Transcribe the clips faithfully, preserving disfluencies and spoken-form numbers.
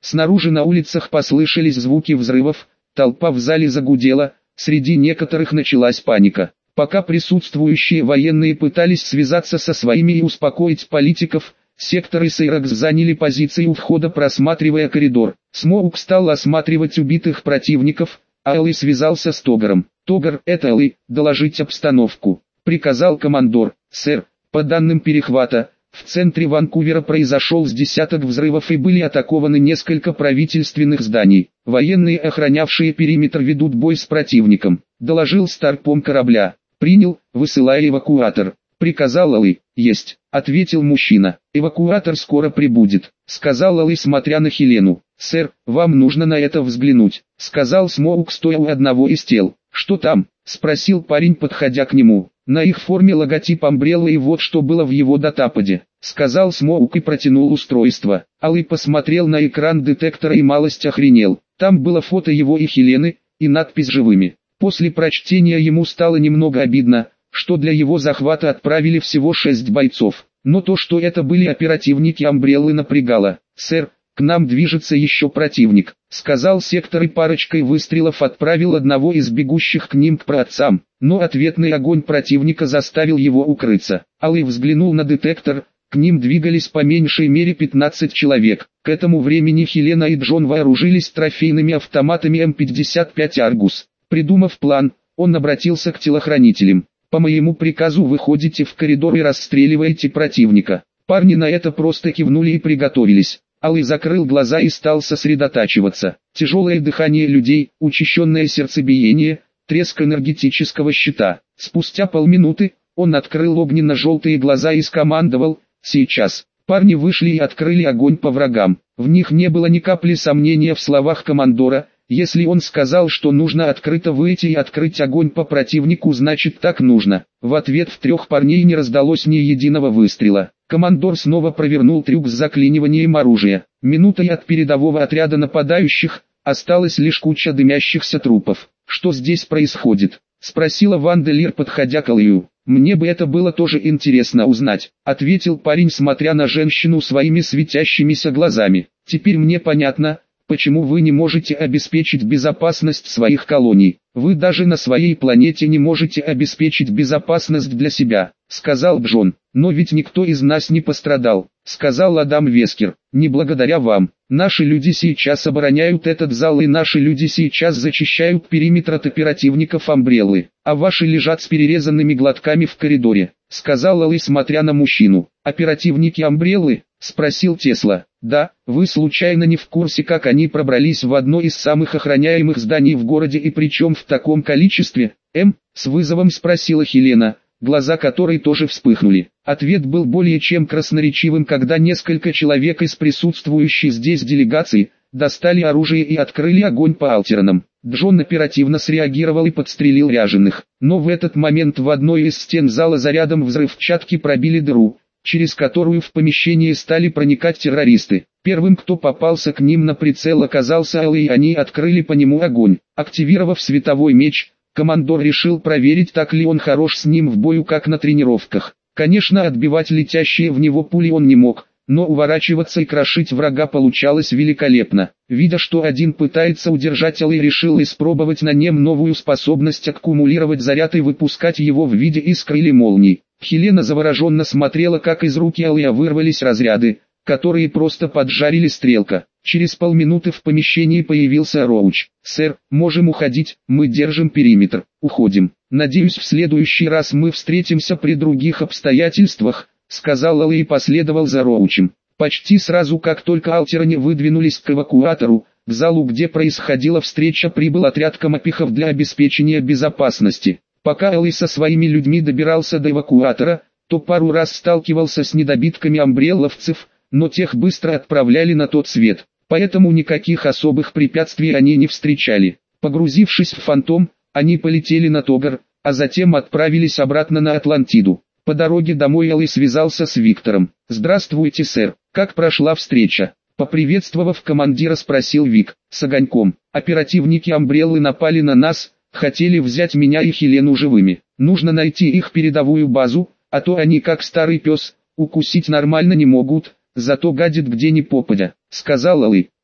Снаружи на улицах послышались звуки взрывов, толпа в зале загудела, среди некоторых началась паника. Пока присутствующие военные пытались связаться со своими и успокоить политиков, сектор и Сейракс заняли позиции у входа, просматривая коридор. Смоук стал осматривать убитых противников, а Элли связался с Тогаром. «Тогар, это Элли, доложить обстановку», — приказал командор. «Сэр, по данным перехвата, в центре Ванкувера произошел с десяток взрывов и были атакованы несколько правительственных зданий. Военные, охранявшие периметр, ведут бой с противником», — доложил старпом корабля. «Принял, высылая эвакуатор», — приказал Элли. «Есть», — ответил мужчина. «Эвакуатор скоро прибудет», — сказал Элли, смотря на Хелену. «Сэр, вам нужно на это взглянуть», — сказал Смоук, стоя у одного из тел. «Что там?» — спросил парень, подходя к нему. «На их форме логотип Umbrella, и вот что было в его датападе», — сказал Смоук и протянул устройство. Элли посмотрел на экран детектора и малость охренел. Там было фото его и Хелены, и надпись «Живыми». После прочтения ему стало немного обидно, что для его захвата отправили всего шесть бойцов. Но то, что это были оперативники Umbrella, напрягало. «Сэр, к нам движется еще противник», — сказал сектор и парочкой выстрелов отправил одного из бегущих к ним к праотцам. Но ответный огонь противника заставил его укрыться. Элли взглянул на детектор, к ним двигались по меньшей мере пятнадцать человек. К этому времени Хелена и Джон вооружились трофейными автоматами эм пятьдесят пять Аргус. Придумав план, он обратился к телохранителям. «По моему приказу выходите в коридор и расстреливаете противника». Парни на это просто кивнули и приготовились. Элли закрыл глаза и стал сосредотачиваться. Тяжелое дыхание людей, учащенное сердцебиение, треск энергетического щита. Спустя полминуты, он открыл огненно-желтые глаза и скомандовал: «Сейчас». Парни вышли и открыли огонь по врагам. В них не было ни капли сомнения в словах командора. Если он сказал, что нужно открыто выйти и открыть огонь по противнику, значит так нужно. В ответ в трех парней не раздалось ни единого выстрела. Командор снова провернул трюк с заклиниванием оружия. Минутой от передового отряда нападающих, осталась лишь куча дымящихся трупов. «Что здесь происходит?» — спросила Ванделир, подходя к Эллию. «Мне бы это было тоже интересно узнать», — ответил парень, смотря на женщину своими светящимися глазами. «Теперь мне понятно, почему вы не можете обеспечить безопасность своих колоний. Вы даже на своей планете не можете обеспечить безопасность для себя», — сказал Джон. «Но ведь никто из нас не пострадал», — сказал Адам Вескер. «Не благодаря вам. Наши люди сейчас обороняют этот зал, и наши люди сейчас зачищают периметр от оперативников Umbrella, а ваши лежат с перерезанными глотками в коридоре», — сказал Элли, смотря на мужчину. «Оперативники Umbrella?» — спросил Тесла. «Да, вы случайно не в курсе, как они пробрались в одно из самых охраняемых зданий в городе, и причем в таком количестве?» «Эм?» — с вызовом спросила Хелена, глаза которой тоже вспыхнули. Ответ был более чем красноречивым, когда несколько человек из присутствующей здесь делегации достали оружие и открыли огонь по Алтеранам. Джон оперативно среагировал и подстрелил ряженых. Но в этот момент в одной из стен зала зарядом взрывчатки пробили дыру, через которую в помещении стали проникать террористы. Первым, кто попался к ним на прицел, оказался Элли, и они открыли по нему огонь. Активировав световой меч, командор решил проверить, так ли он хорош с ним в бою, как на тренировках. Конечно, отбивать летящие в него пули он не мог, но уворачиваться и крошить врага получалось великолепно. Видя, что один пытается удержать Элли, решил испробовать на нем новую способность аккумулировать заряд и выпускать его в виде искр или молний. Хелена завороженно смотрела, как из руки Элли вырвались разряды, которые просто поджарили стрелка. Через полминуты в помещении появился Роуч. «Сэр, можем уходить, мы держим периметр». «Уходим. Надеюсь, в следующий раз мы встретимся при других обстоятельствах», — сказал Элли и последовал за Роучем. Почти сразу, как только Алтеране выдвинулись к эвакуатору, в залу, где происходила встреча, прибыл отряд комопихов для обеспечения безопасности. Пока Элли со своими людьми добирался до эвакуатора, то пару раз сталкивался с недобитками амбрелловцев, но тех быстро отправляли на тот свет, поэтому никаких особых препятствий они не встречали. Погрузившись в Фантом, они полетели на Тогар, а затем отправились обратно на Атлантиду. По дороге домой Элли связался с Виктором. «Здравствуйте, сэр, как прошла встреча?» Поприветствовав командира, спросил Вик. «С огоньком. Оперативники Umbrella напали на нас, хотели взять меня и Хелену живыми. Нужно найти их передовую базу, а то они, как старый пес, укусить нормально не могут, зато гадят где ни попадя», — сказал Элли.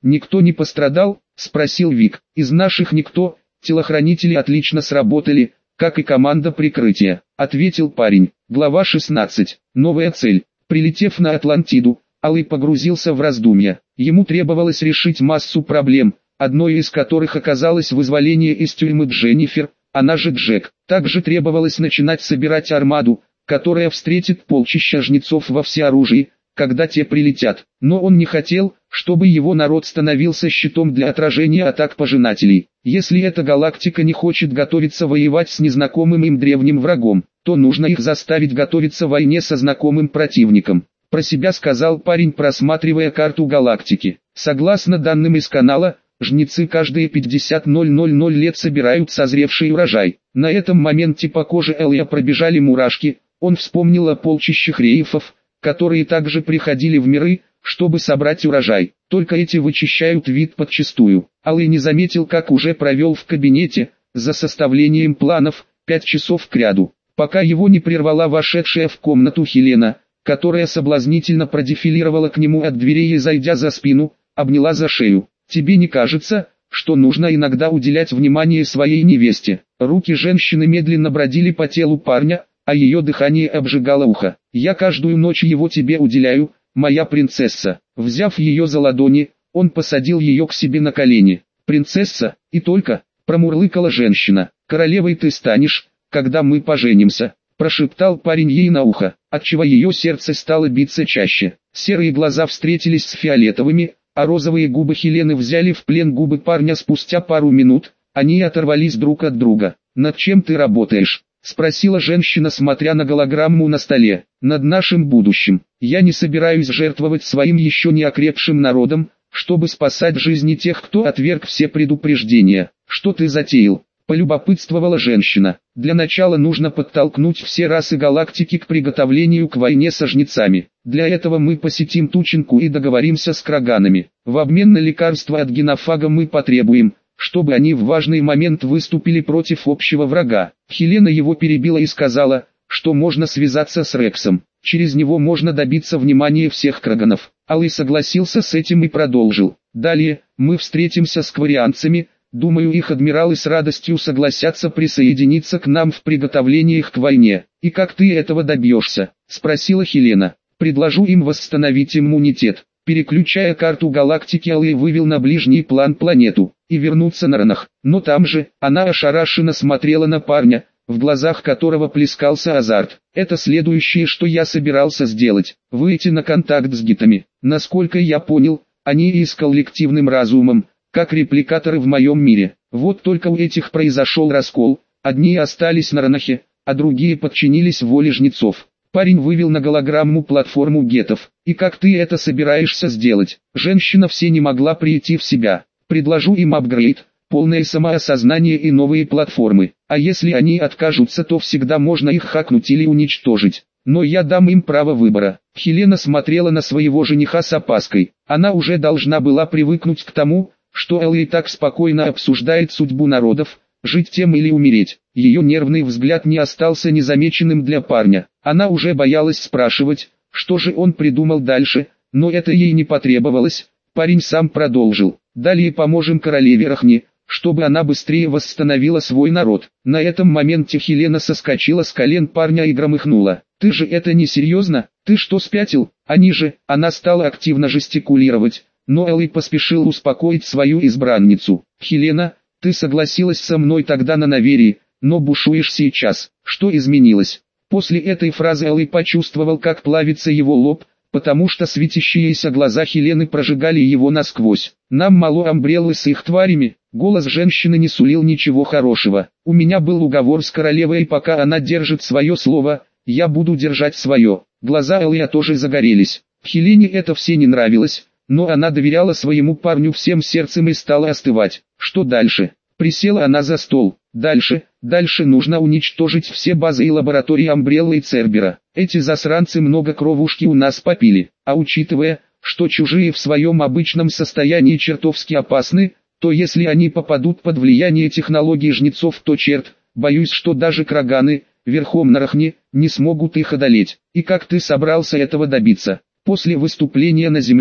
«Никто не пострадал?» – спросил Вик. «Из наших никто, телохранители отлично сработали, как и команда прикрытия», – ответил парень. Глава шестнадцать. Новая цель. Прилетев на Атлантиду, Алый погрузился в раздумья. Ему требовалось решить массу проблем, одной из которых оказалось вызволение из тюрьмы Дженнифер, она же Джек. Также требовалось начинать собирать армаду, которая встретит полчища жнецов во всеоружии, когда те прилетят. Но он не хотел, чтобы его народ становился щитом для отражения атак пожинателей. Если эта галактика не хочет готовиться воевать с незнакомым им древним врагом, то нужно их заставить готовиться к войне со знакомым противником. Про себя сказал парень, просматривая карту галактики. Согласно данным из канала, жнецы каждые пятьдесят тысяч лет собирают созревший урожай. На этом моменте по коже Элия пробежали мурашки. Он вспомнил о полчищах рейфов, которые также приходили в миры, чтобы собрать урожай. Только эти вычищают вид подчистую. Алый не заметил, как уже провел в кабинете, за составлением планов, пять часов кряду, пока его не прервала вошедшая в комнату Хелена, которая соблазнительно продефилировала к нему от дверей и, зайдя за спину, обняла за шею. «Тебе не кажется, что нужно иногда уделять внимание своей невесте?» Руки женщины медленно бродили по телу парня, а ее дыхание обжигало ухо. «Я каждую ночь его тебе уделяю, моя принцесса». Взяв ее за ладони, он посадил ее к себе на колени. «Принцесса, и только», — промурлыкала женщина. «Королевой ты станешь, когда мы поженимся», — прошептал парень ей на ухо, отчего ее сердце стало биться чаще. Серые глаза встретились с фиолетовыми, а розовые губы Хелены взяли в плен губы парня. Спустя пару минут они оторвались друг от друга. «Над чем ты работаешь?» — спросила женщина, смотря на голограмму на столе. «Над нашим будущим. Я не собираюсь жертвовать своим еще не окрепшим народом, чтобы спасать жизни тех, кто отверг все предупреждения». «Что ты затеял?» — полюбопытствовала женщина. «Для начала нужно подтолкнуть все расы галактики к приготовлению к войне со жнецами. Для этого мы посетим Тучинку и договоримся с краганами. В обмен на лекарства от генофага мы потребуем, чтобы они в важный момент выступили против общего врага». Хелена его перебила и сказала, что можно связаться с Рексом. Через него можно добиться внимания всех краганов. Алый согласился с этим и продолжил. «Далее, мы встретимся с кварианцами. Думаю, их адмиралы с радостью согласятся присоединиться к нам в приготовлениях к войне». «И как ты этого добьешься?» — спросила Хелена. «Предложу им восстановить иммунитет». Переключая карту галактики, Алый вывел на ближний план планету и вернуться на Ранах. Но там же, она ошарашенно смотрела на парня, в глазах которого плескался азарт. «Это следующее, что я собирался сделать, выйти на контакт с гитами. Насколько я понял, они и с коллективным разумом, как репликаторы в моем мире. Вот только у этих произошел раскол, одни остались на Ранахе, а другие подчинились воле жнецов». Парень вывел на голограмму платформу гетов. «И как ты это собираешься сделать?» Женщина все не могла прийти в себя. «Предложу им апгрейд, полное самоосознание и новые платформы. А если они откажутся, то всегда можно их хакнуть или уничтожить. Но я дам им право выбора». Хелена смотрела на своего жениха с опаской. Она уже должна была привыкнуть к тому, что Элли так спокойно обсуждает судьбу народов, жить тем или умереть. Ее нервный взгляд не остался незамеченным для парня. Она уже боялась спрашивать, что же он придумал дальше, но это ей не потребовалось. Парень сам продолжил. «Далее поможем королеве Рахне, чтобы она быстрее восстановила свой народ». На этом моменте Хелена соскочила с колен парня и громыхнула. «Ты же это не серьезно? Ты что, спятил? Они же...» Она стала активно жестикулировать, но Элли поспешил успокоить свою избранницу. «Хелена, ты согласилась со мной тогда на Наверии, но бушуешь сейчас. Что изменилось?» После этой фразы Элли почувствовал, как плавится его лоб, потому что светящиеся глаза Хелены прожигали его насквозь. «Нам мало Амбреллы с их тварями». Голос женщины не сулил ничего хорошего. «У меня был уговор с королевой, и пока она держит свое слово, я буду держать свое». Глаза Элли тоже загорелись. Хелене это все не нравилось, но она доверяла своему парню всем сердцем и стала остывать. «Что дальше?» Присела она за стол. «Дальше, дальше нужно уничтожить все базы и лаборатории Амбреллы и Цербера. Эти засранцы много кровушки у нас попили, а учитывая, что чужие в своем обычном состоянии чертовски опасны, то если они попадут под влияние технологий жнецов, то черт, боюсь, что даже краганы, верхом на Рахне, не смогут их одолеть. И как ты собрался этого добиться?» После выступления на земле,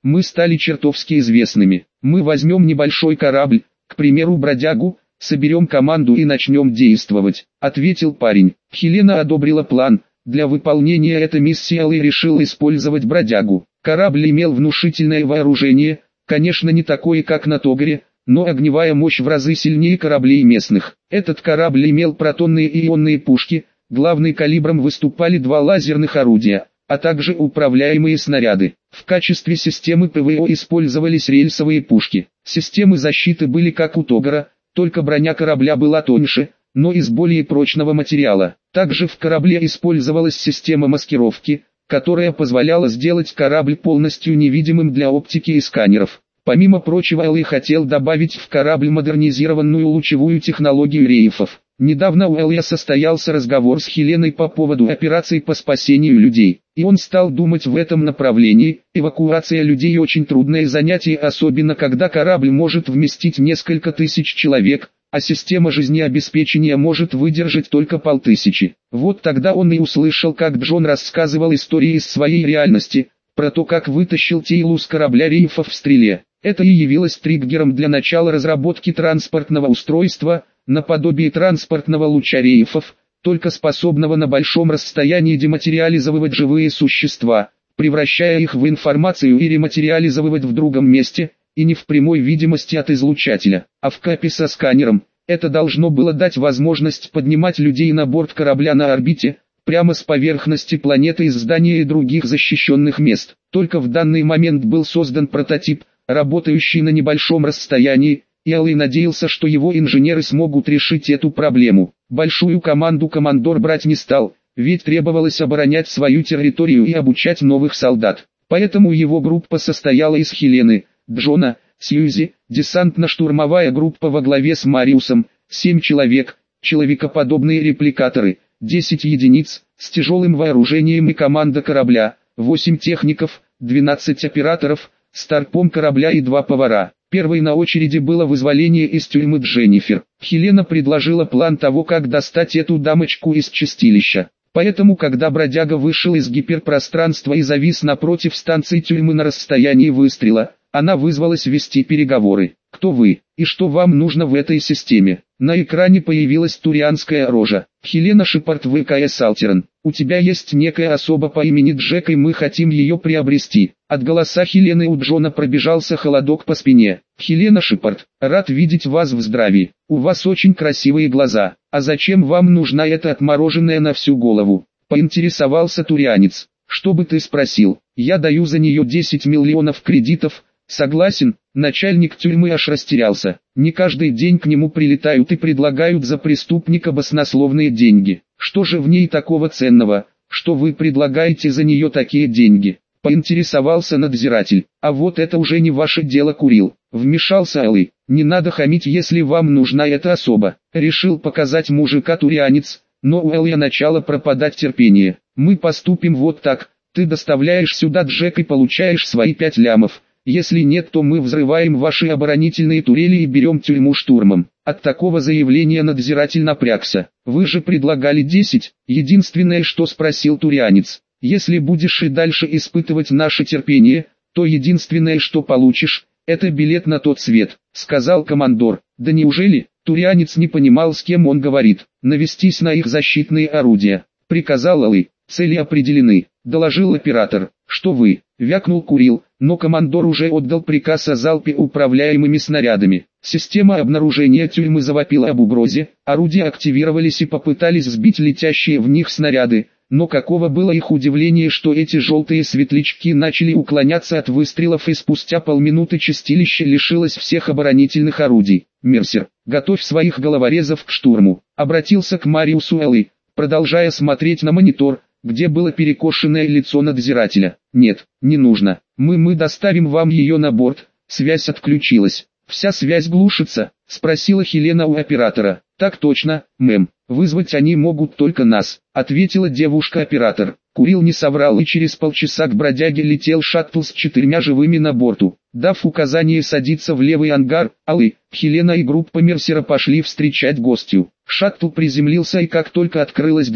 мы стали чертовски известными. Мы возьмем небольшой корабль, к примеру бродягу, соберем команду и начнем действовать», — ответил парень. Хелена одобрила план. Для выполнения этой миссии Алый решил использовать бродягу. Корабль имел внушительное вооружение, конечно не такое как на Тогаре, но огневая мощь в разы сильнее кораблей местных. Этот корабль имел протонные и ионные пушки, главным калибром выступали два лазерных орудия, а также управляемые снаряды. В качестве системы ПВО использовались рельсовые пушки. Системы защиты были как у Тогара, только броня корабля была тоньше, но из более прочного материала. Также в корабле использовалась система маскировки, которая позволяла сделать корабль полностью невидимым для оптики и сканеров. Помимо прочего, Алый хотел добавить в корабль модернизированную лучевую технологию рейфов. Недавно у Алия состоялся разговор с Хеленой по поводу операций по спасению людей, и он стал думать в этом направлении. Эвакуация людей очень трудное занятие, особенно когда корабль может вместить несколько тысяч человек, а система жизнеобеспечения может выдержать только полтысячи. Вот тогда он и услышал, как Джон рассказывал истории из своей реальности, про то, как вытащил Тейлу с корабля рейфов в стреле. Это и явилось триггером для начала разработки транспортного устройства, наподобие транспортного луча рейфов, только способного на большом расстоянии дематериализовывать живые существа, превращая их в информацию и рематериализовывать в другом месте, и не в прямой видимости от излучателя, а в капе со сканером. Это должно было дать возможность поднимать людей на борт корабля на орбите, прямо с поверхности планеты из здания и других защищенных мест. Только в данный момент был создан прототип, работающий на небольшом расстоянии, и Алый надеялся, что его инженеры смогут решить эту проблему. Большую команду командор брать не стал, ведь требовалось оборонять свою территорию и обучать новых солдат. Поэтому его группа состояла из Хелены, Джона, Сьюзи, десантно-штурмовая группа во главе с Мариусом, семь человек, человекоподобные репликаторы, десять единиц, с тяжелым вооружением и команда корабля, восемь техников, двенадцать операторов, старпом корабля и два повара. Первой на очереди было вызволение из тюрьмы Дженнифер. Хелена предложила план того, как достать эту дамочку из чистилища. Поэтому, когда бродяга вышел из гиперпространства и завис напротив станции тюрьмы на расстоянии выстрела, она вызвалась вести переговоры. «Кто вы, и что вам нужно в этой системе?» На экране появилась турианская рожа. «Хелена Шепард ВКС Алтерн, у тебя есть некая особа по имени Джек, и мы хотим ее приобрести». От голоса Хелены у Джона пробежался холодок по спине. «Хелена Шепард, рад видеть вас в здравии. У вас очень красивые глаза. А зачем вам нужна эта отмороженная на всю голову?» Поинтересовался турианец. «Что бы ты спросил? Я даю за нее десять миллионов кредитов». «Согласен», начальник тюрьмы аж растерялся. Не каждый день к нему прилетают и предлагают за преступника баснословные деньги. Что же в ней такого ценного, что вы предлагаете за нее такие деньги? Поинтересовался надзиратель. А вот это уже не ваше дело, Курил. Вмешался Алый. Не надо хамить, если вам нужна эта особа. Решил показать мужика турианец, но у Алия начало пропадать терпение. Мы поступим вот так. Ты доставляешь сюда Джек и получаешь свои пять лямов. Если нет, то мы взрываем ваши оборонительные турели и берем тюрьму штурмом. От такого заявления надзиратель напрягся. Вы же предлагали десять, единственное, что спросил турианец. Если будешь и дальше испытывать наше терпение, то единственное, что получишь, это билет на тот свет, сказал командор. Да неужели? Турианец не понимал, с кем он говорит. Навестись на их защитные орудия, приказал Алый. Цели определены, доложил оператор. Что вы? Вякнул Курил, но командор уже отдал приказ о залпе управляемыми снарядами. Система обнаружения тюрьмы завопила об угрозе, орудия активировались и попытались сбить летящие в них снаряды, но каково было их удивление, что эти желтые светлячки начали уклоняться от выстрелов, и спустя полминуты чистилище лишилось всех оборонительных орудий. «Мерсер, готовь своих головорезов к штурму», обратился к Мариусу Алый, продолжая смотреть на монитор, где было перекошенное лицо надзирателя. «Нет, не нужно. Мы мы доставим вам ее на борт». Связь отключилась. «Вся связь глушится?» — спросила Хелена у оператора. «Так точно, мэм. Вызвать они могут только нас», — ответила девушка-оператор. Курил не соврал, и через полчаса к бродяге летел шаттл с четырьмя живыми на борту. Дав указание садиться в левый ангар, Алый, Хелена и группа Мерсера пошли встречать гостью. Шаттл приземлился, и как только открылась дверь,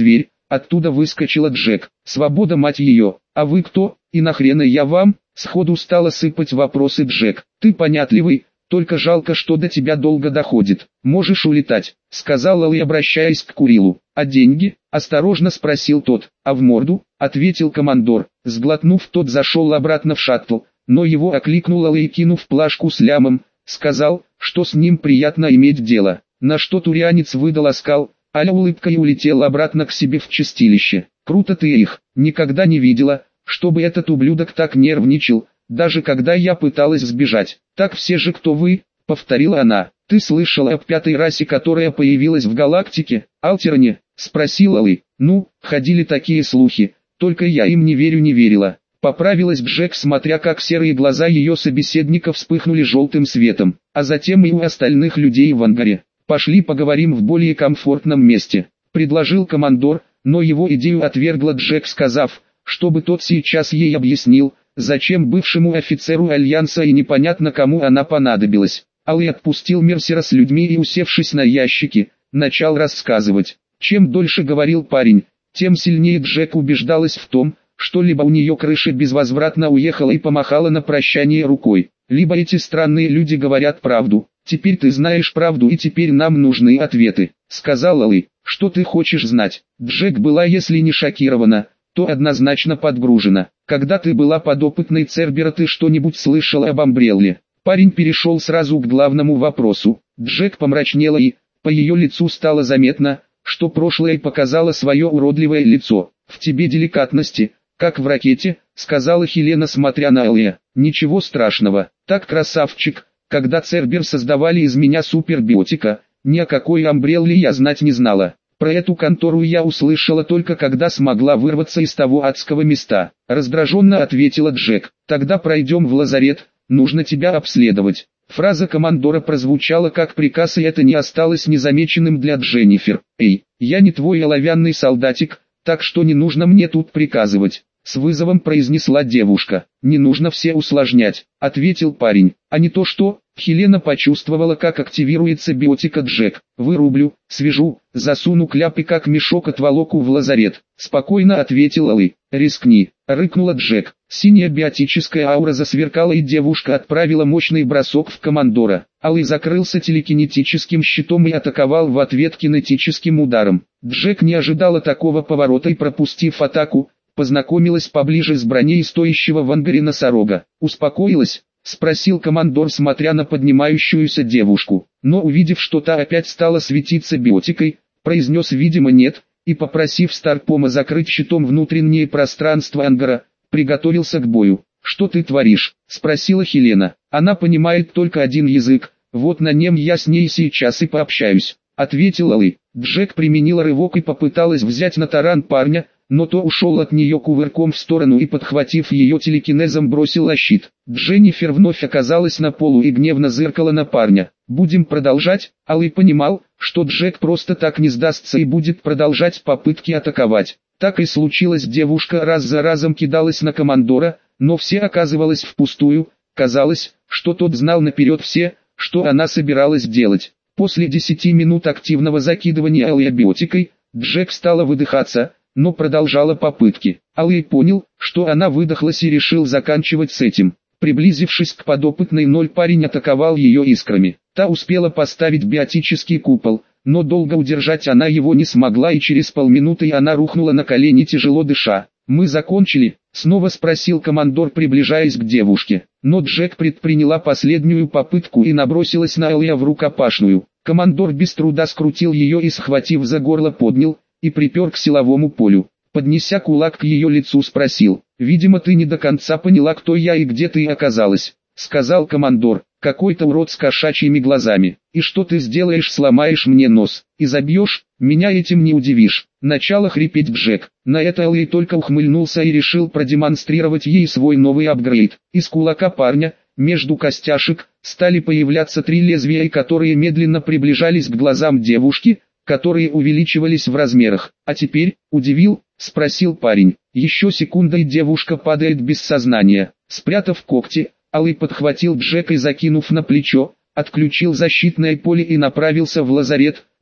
Оттуда выскочила Джек. «Свобода, мать ее! А вы кто? И нахрена я вам?» Сходу стала сыпать вопросы Джек. «Ты понятливый, только жалко, что до тебя долго доходит. Можешь улетать», — сказал Алый, обращаясь к Курилу. «А деньги?» — осторожно спросил тот. «А в морду?» — ответил командор. Сглотнув, тот зашел обратно в шаттл, но его окликнул Алый и, кинув плашку с лямом, сказал, что с ним приятно иметь дело. На что турианец выдал оскал, аля улыбкой, и улетел обратно к себе в чистилище. «Круто ты их, никогда не видела, чтобы этот ублюдок так нервничал, даже когда я пыталась сбежать. Так все же кто вы?» — повторила она. «Ты слышала об пятой расе, которая появилась в галактике, Алтероне?» — спросил Алый. «Ну, ходили такие слухи, только я им не верю не верила». Поправилась Джек, смотря как серые глаза ее собеседника вспыхнули желтым светом, а затем и у остальных людей в ангаре. «Пошли поговорим в более комфортном месте», — предложил командор, но его идею отвергла Джек, сказав, чтобы тот сейчас ей объяснил, зачем бывшему офицеру Альянса и непонятно кому она понадобилась. Алый отпустил Мерсера с людьми и, усевшись на ящики, начал рассказывать. Чем дольше говорил парень, тем сильнее Джек убеждалась в том, что либо у нее крыша безвозвратно уехала и помахала на прощание рукой, либо эти странные люди говорят правду. «Теперь ты знаешь правду, и теперь нам нужны ответы», — сказал Алый. «Что ты хочешь знать?» Джек была, если не шокирована, то однозначно подгружена. «Когда ты была подопытной Цербера, ты что-нибудь слышала об Амбрелле?» Парень перешел сразу к главному вопросу. Джек помрачнела, и по ее лицу стало заметно, что прошлое показало свое уродливое лицо. «В тебе деликатности, как в ракете», — сказала Хелена, смотря на Алия. «Ничего страшного, так красавчик. Когда Цербер создавали из меня супербиотика, ни о какой Амбрелле я знать не знала. Про эту контору я услышала только когда смогла вырваться из того адского места», — раздраженно ответила Джек. «Тогда пройдем в лазарет, нужно тебя обследовать». Фраза командора прозвучала как приказ, и это не осталось незамеченным для Дженнифер. «Эй, я не твой оловянный солдатик, так что не нужно мне тут приказывать», — с вызовом произнесла девушка. «Не нужно все усложнять», — ответил парень. «А не то что?» Хелена почувствовала, как активируется биотика Джек. «Вырублю, свяжу, засуну кляп и как мешок отволоку в лазарет», — спокойно ответил Алый. «Рискни», — рыкнула Джек. Синяя биотическая аура засверкала, и девушка отправила мощный бросок в командора. Алый закрылся телекинетическим щитом и атаковал в ответ кинетическим ударом. Джек не ожидала такого поворота и, пропустив атаку, познакомилась поближе с броней стоящего в ангаре носорога. «Успокоилась?» — спросил командор, смотря на поднимающуюся девушку. Но, увидев, что та опять стала светиться биотикой, произнес видимо нет, и, попросив Старпома закрыть щитом внутреннее пространство ангара, приготовился к бою. «Что ты творишь?» — спросила Хелена. «Она понимает только один язык, вот на нем я с ней сейчас и пообщаюсь», — ответил Алый. Джек применила рывок и попыталась взять на таран парня, но то ушел от нее кувырком в сторону и, подхватив ее телекинезом, бросила щит. Дженнифер вновь оказалась на полу и гневно зыркала на парня. «Будем продолжать?» Алый понимал, что Джек просто так не сдастся и будет продолжать попытки атаковать. Так и случилось, девушка раз за разом кидалась на командора, но все оказывалось впустую. Казалось, что тот знал наперед все, что она собиралась делать. После десяти минут активного закидывания Алия биотикой, Джек стала выдыхаться, но продолжала попытки. Алый понял, что она выдохлась, и решил заканчивать с этим. Приблизившись к подопытной ноль, парень атаковал ее искрами. Та успела поставить биотический купол, но долго удержать она его не смогла, и через полминуты она рухнула на колени, тяжело дыша. «Мы закончили?» — снова спросил командор, приближаясь к девушке. Но Джек предприняла последнюю попытку и набросилась на Алия в рукопашную. Командор без труда скрутил ее и, схватив за горло, поднял и припер к силовому полю. Поднеся кулак к ее лицу, спросил: «Видимо, ты не до конца поняла, кто я и где ты оказалась», — сказал командор. «Какой-то урод с кошачьими глазами. И что ты сделаешь? Сломаешь мне нос и забьешь? Меня этим не удивишь». Начало хрипеть Джек. На это Алый только ухмыльнулся и решил продемонстрировать ей свой новый апгрейд. Из кулака парня, между костяшек, стали появляться три лезвия, которые медленно приближались к глазам девушки, которые увеличивались в размерах. «А теперь, удивил?» — спросил парень. Еще секунда, и девушка падает без сознания. Спрятав когти, Алый подхватил Джека и, закинув на плечо, отключил защитное поле и направился в лазарет,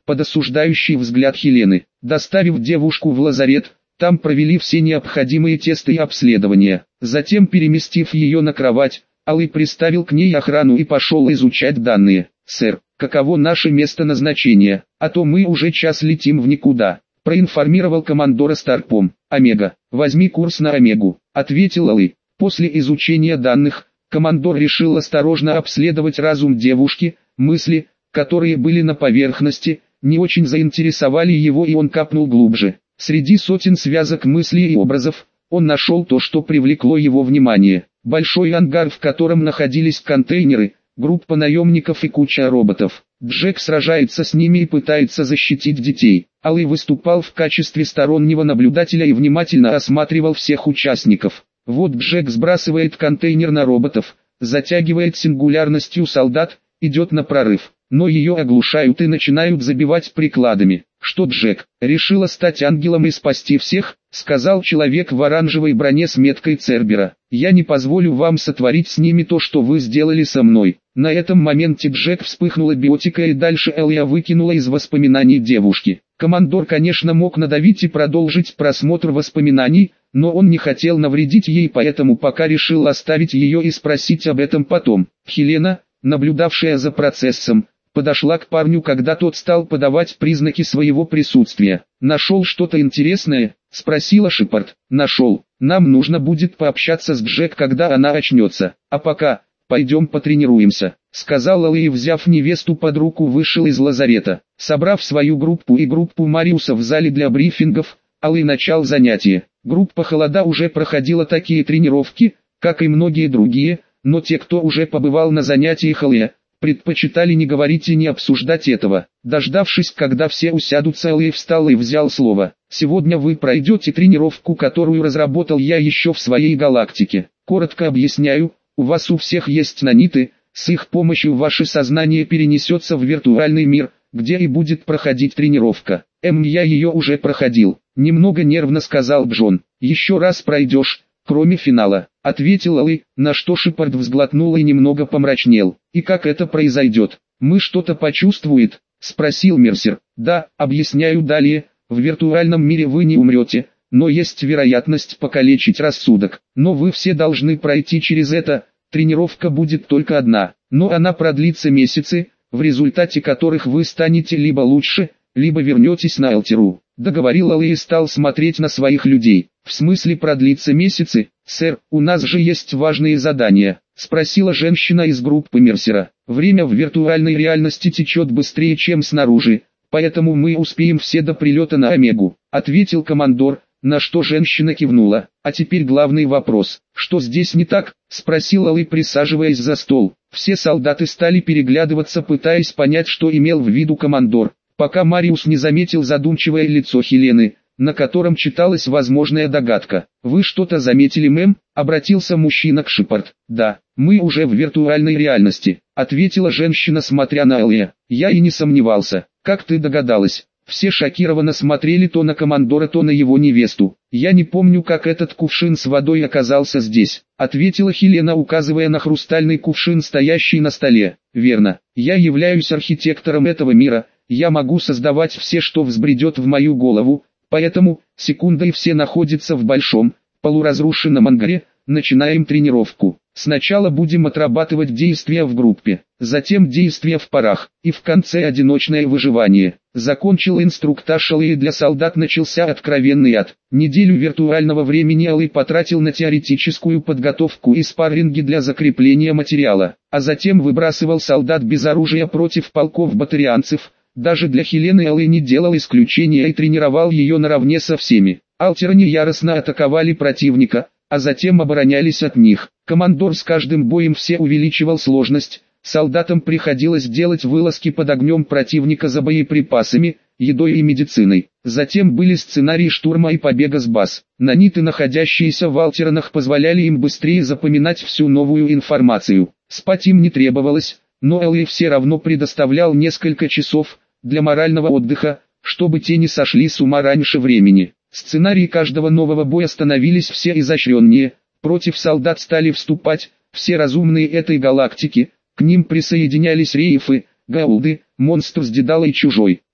под осуждающий взгляд Хелены. Доставив девушку в лазарет, там провели все необходимые тесты и обследования. Затем, переместив ее на кровать, Алый приставил к ней охрану и пошел изучать данные. «Сэр, каково наше место назначения, а то мы уже час летим в никуда», — проинформировал командора Старпом. «Омега, возьми курс на Омегу», — ответил Алый. После изучения данных, командор решил осторожно обследовать разум девушки. Мысли, которые были на поверхности, не очень заинтересовали его, и он копнул глубже. Среди сотен связок мыслей и образов, он нашел то, что привлекло его внимание. Большой ангар, в котором находились контейнеры, группа наемников и куча роботов. Джек сражается с ними и пытается защитить детей. Алый выступал в качестве стороннего наблюдателя и внимательно осматривал всех участников. Вот Джек сбрасывает контейнер на роботов, затягивает сингулярностью солдат, идет на прорыв. Но ее оглушают и начинают забивать прикладами. «Что, Джек, решила стать ангелом и спасти всех?» — сказал человек в оранжевой броне с меткой Цербера. «Я не позволю вам сотворить с ними то, что вы сделали со мной». На этом моменте Джек вспыхнула биотика, и дальше Элия выкинула из воспоминаний девушки. Командор, конечно, мог надавить и продолжить просмотр воспоминаний, но он не хотел навредить ей, поэтому пока решил оставить ее и спросить об этом потом. Хелена, наблюдавшая за процессом, подошла к парню, когда тот стал подавать признаки своего присутствия. «Нашел что-то интересное?» — спросила Шепард. «Нашел. Нам нужно будет пообщаться с Джек, когда она очнется. А пока, пойдем потренируемся», — сказал Алый, и, взяв невесту под руку, вышел из лазарета. Собрав свою группу и группу Мариуса в зале для брифингов, Алый начал занятие. Группа Холода уже проходила такие тренировки, как и многие другие, но те, кто уже побывал на занятиях Алыя, предпочитали не говорить и не обсуждать этого. Дождавшись, когда все усядутся, Алый встал и взял слово. «Сегодня вы пройдете тренировку, которую разработал я еще в своей галактике. Коротко объясняю, у вас у всех есть наниты, с их помощью ваше сознание перенесется в виртуальный мир, где и будет проходить тренировка. Эм, я ее уже проходил», — немного нервно сказал Джон. «Еще раз пройдешь, кроме финала», — ответил Алый, на что Шепард взглотнул и немного помрачнел. «И как это произойдет? Мы что-то почувствует?» — спросил Мерсер. «Да, объясняю далее, в виртуальном мире вы не умрете, но есть вероятность покалечить рассудок. Но вы все должны пройти через это, тренировка будет только одна, но она продлится месяцы, в результате которых вы станете либо лучше, либо вернетесь на Алтеру», — договорил Алый и стал смотреть на своих людей. «В смысле продлится месяцы, сэр, у нас же есть важные задания?» — спросила женщина из группы Мерсера. «Время в виртуальной реальности течет быстрее, чем снаружи, поэтому мы успеем все до прилета на Омегу», — ответил командор, на что женщина кивнула. «А теперь главный вопрос, что здесь не так?» — спросил Алый, присаживаясь за стол. Все солдаты стали переглядываться, пытаясь понять, что имел в виду командор, пока Мариус не заметил задумчивое лицо Хелены, на котором читалась возможная догадка. «Вы что-то заметили, мэм?» — обратился мужчина к Шепард. «Да, мы уже в виртуальной реальности», — ответила женщина, смотря на Элия. «Я и не сомневался. Как ты догадалась?» Все шокированно смотрели то на командора, то на его невесту. «Я не помню, как этот кувшин с водой оказался здесь», — ответила Хелена, указывая на хрустальный кувшин, стоящий на столе. «Верно. Я являюсь архитектором этого мира, я могу создавать все, что взбредет в мою голову, поэтому, секундой все находятся в большом, полуразрушенном ангаре. Начинаем тренировку. Сначала будем отрабатывать действия в группе, затем действия в парах, и в конце одиночное выживание». Закончил инструктаж Алый, и для солдат начался откровенный ад. Неделю виртуального времени Алый потратил на теоретическую подготовку и спарринги для закрепления материала, а затем выбрасывал солдат без оружия против полков батарианцев. Даже для Хелены Алый не делал исключения и тренировал ее наравне со всеми. Алтеране яростно атаковали противника, а затем оборонялись от них. Командор с каждым боем все увеличивал сложность, солдатам приходилось делать вылазки под огнем противника за боеприпасами, едой и медициной. Затем были сценарии штурма и побега с баз. Наниты, находящиеся в Алтеранах, позволяли им быстрее запоминать всю новую информацию. Спать им не требовалось, но Элли все равно предоставлял несколько часов для морального отдыха, чтобы те не сошли с ума раньше времени. Сценарии каждого нового боя становились все изощреннее, против солдат стали вступать все разумные этой галактики, к ним присоединялись рейфы, гаулды, монстры с Дедала и Чужой.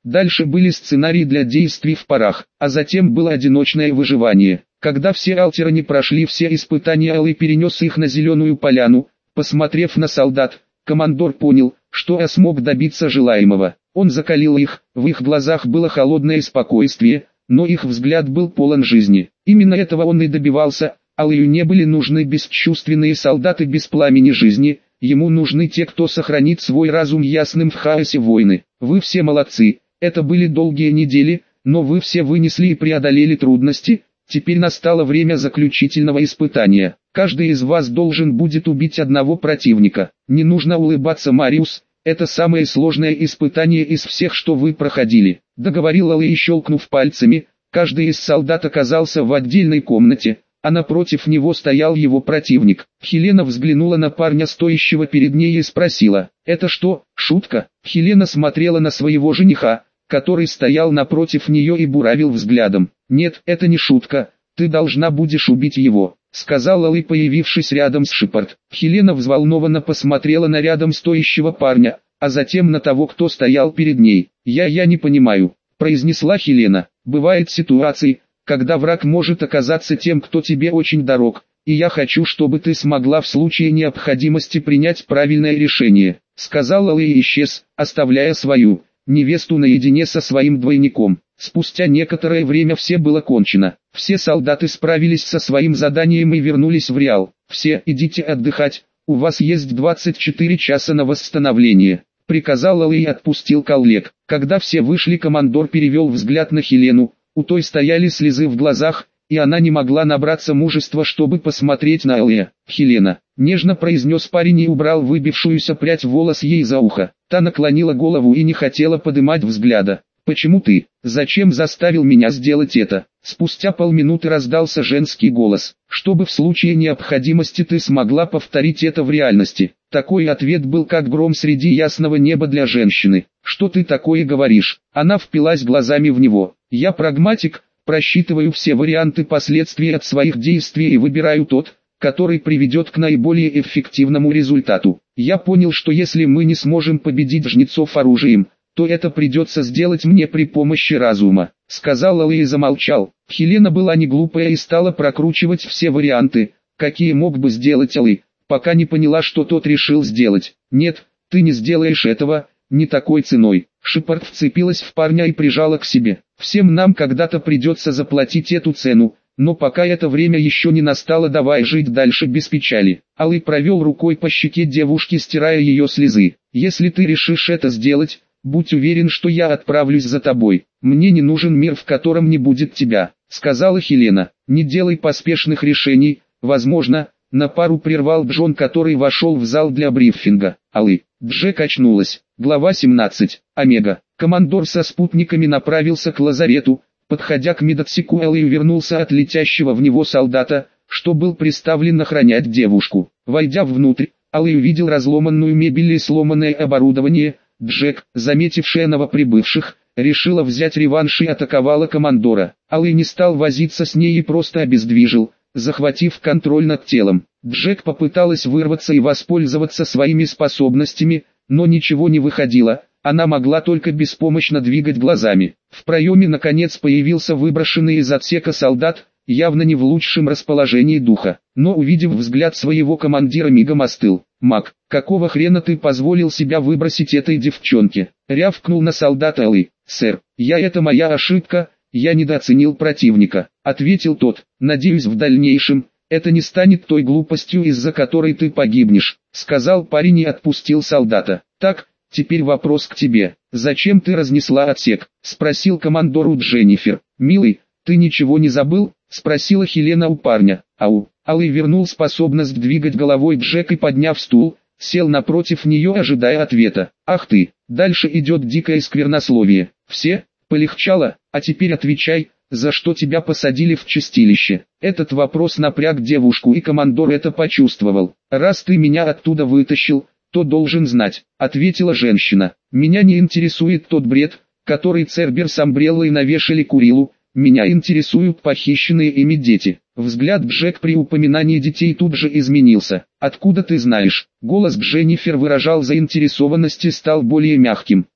Дальше были сценарии для действий в парах, а затем было одиночное выживание. Когда все алтеры прошли все испытания, Алый перенес их на зеленую поляну. Посмотрев на солдат, командор понял, что А смог добиться желаемого. Он закалил их, в их глазах было холодное спокойствие, но их взгляд был полон жизни. Именно этого он и добивался. Алыю не были нужны бесчувственные солдаты без пламени жизни, ему нужны те, кто сохранит свой разум ясным в хаосе войны. Вы все молодцы, это были долгие недели, но вы все вынесли и преодолели трудности. Теперь настало время заключительного испытания. Каждый из вас должен будет убить одного противника. Не нужно улыбаться, Мариус, это самое сложное испытание из всех, что вы проходили. Договорил Алый, щелкнув пальцами. Каждый из солдат оказался в отдельной комнате, а напротив него стоял его противник. Хелена взглянула на парня, стоящего перед ней, и спросила: «Это что, шутка?» Хелена смотрела на своего жениха, который стоял напротив нее и буравил взглядом. «Нет, это не шутка, ты должна будешь убить его», — сказал Алый, появившись рядом с Шепард. Хелена взволнованно посмотрела на рядом стоящего парня, а затем на того, кто стоял перед ней. «Я, я не понимаю», — произнесла Хелена. «Бывают ситуации, когда враг может оказаться тем, кто тебе очень дорог, и я хочу, чтобы ты смогла в случае необходимости принять правильное решение», — сказал Алый и исчез, оставляя свою невесту наедине со своим двойником. Спустя некоторое время все было кончено. Все солдаты справились со своим заданием и вернулись в Реал. «Все идите отдыхать, у вас есть двадцать четыре часа на восстановление», — приказал Алый и отпустил коллег. Когда все вышли, командор перевел взгляд на Хелену. У той стояли слезы в глазах, и она не могла набраться мужества, чтобы посмотреть на Алыя. «Хелена», — нежно произнес парень и убрал выбившуюся прядь волос ей за ухо. Та наклонила голову и не хотела подымать взгляда. «Почему ты? Зачем заставил меня сделать это?» Спустя полминуты раздался женский голос. «Чтобы в случае необходимости ты смогла повторить это в реальности». Такой ответ был как гром среди ясного неба для женщины. «Что ты такое говоришь?» Она впилась глазами в него. «Я прагматик, просчитываю все варианты последствий от своих действий и выбираю тот, который приведет к наиболее эффективному результату. Я понял, что если мы не сможем победить жнецов оружием, то это придется сделать мне при помощи разума», — сказал Алый и замолчал. Хелена была не глупая и стала прокручивать все варианты, какие мог бы сделать Алый, пока не поняла, что тот решил сделать. «Нет, ты не сделаешь этого, не такой ценой». Шепард вцепилась в парня и прижала к себе. «Всем нам когда-то придется заплатить эту цену, но пока это время еще не настало, давай жить дальше без печали». Алый провел рукой по щеке девушки, стирая ее слезы. «Если ты решишь это сделать, будь уверен, что я отправлюсь за тобой. Мне не нужен мир, в котором не будет тебя», — сказала Хелена. «Не делай поспешных решений, возможно», — на пару прервал Джон, который вошел в зал для брифинга. Алый. Джек очнулась. Глава семнадцать. Омега. Командор со спутниками направился к лазарету. Подходя к медотсеку, Алый вернулся от летящего в него солдата, что был приставлен охранять девушку. Войдя внутрь, Алый увидел разломанную мебель и сломанное оборудование. Джек, заметившая новоприбывших, решила взять реванш и атаковала командора. Алый не стал возиться с ней и просто обездвижил, захватив контроль над телом. Джек попыталась вырваться и воспользоваться своими способностями, но ничего не выходило, она могла только беспомощно двигать глазами. В проеме наконец появился выброшенный из отсека солдат, явно не в лучшем расположении духа, но увидев взгляд своего командира, мигом остыл. «Мак, какого хрена ты позволил себя выбросить этой девчонке?» — рявкнул на солдата Алый. «Сэр, я это моя ошибка, я недооценил противника», — ответил тот. «Надеюсь, в дальнейшем это не станет той глупостью, из-за которой ты погибнешь», — сказал парень и отпустил солдата. «Так, теперь вопрос к тебе. Зачем ты разнесла отсек?» — спросил командор у Дженнифер. «Милый, ты ничего не забыл?» — спросила Хелена у парня. «Ау». Алый вернул способность двигать головой Джек и, подняв стул, сел напротив нее, ожидая ответа. «Ах ты, дальше идет дикое сквернословие. Все, полегчало, а теперь отвечай, за что тебя посадили в чистилище?» Этот вопрос напряг девушку, и командор это почувствовал. «Раз ты меня оттуда вытащил, то должен знать», — ответила женщина. «Меня не интересует тот бред, который Цербер с Амбреллой навешали Курилу, меня интересуют похищенные ими дети». Взгляд Джек при упоминании детей тут же изменился. «Откуда ты знаешь?» Голос Дженнифер выражал заинтересованность и стал более мягким.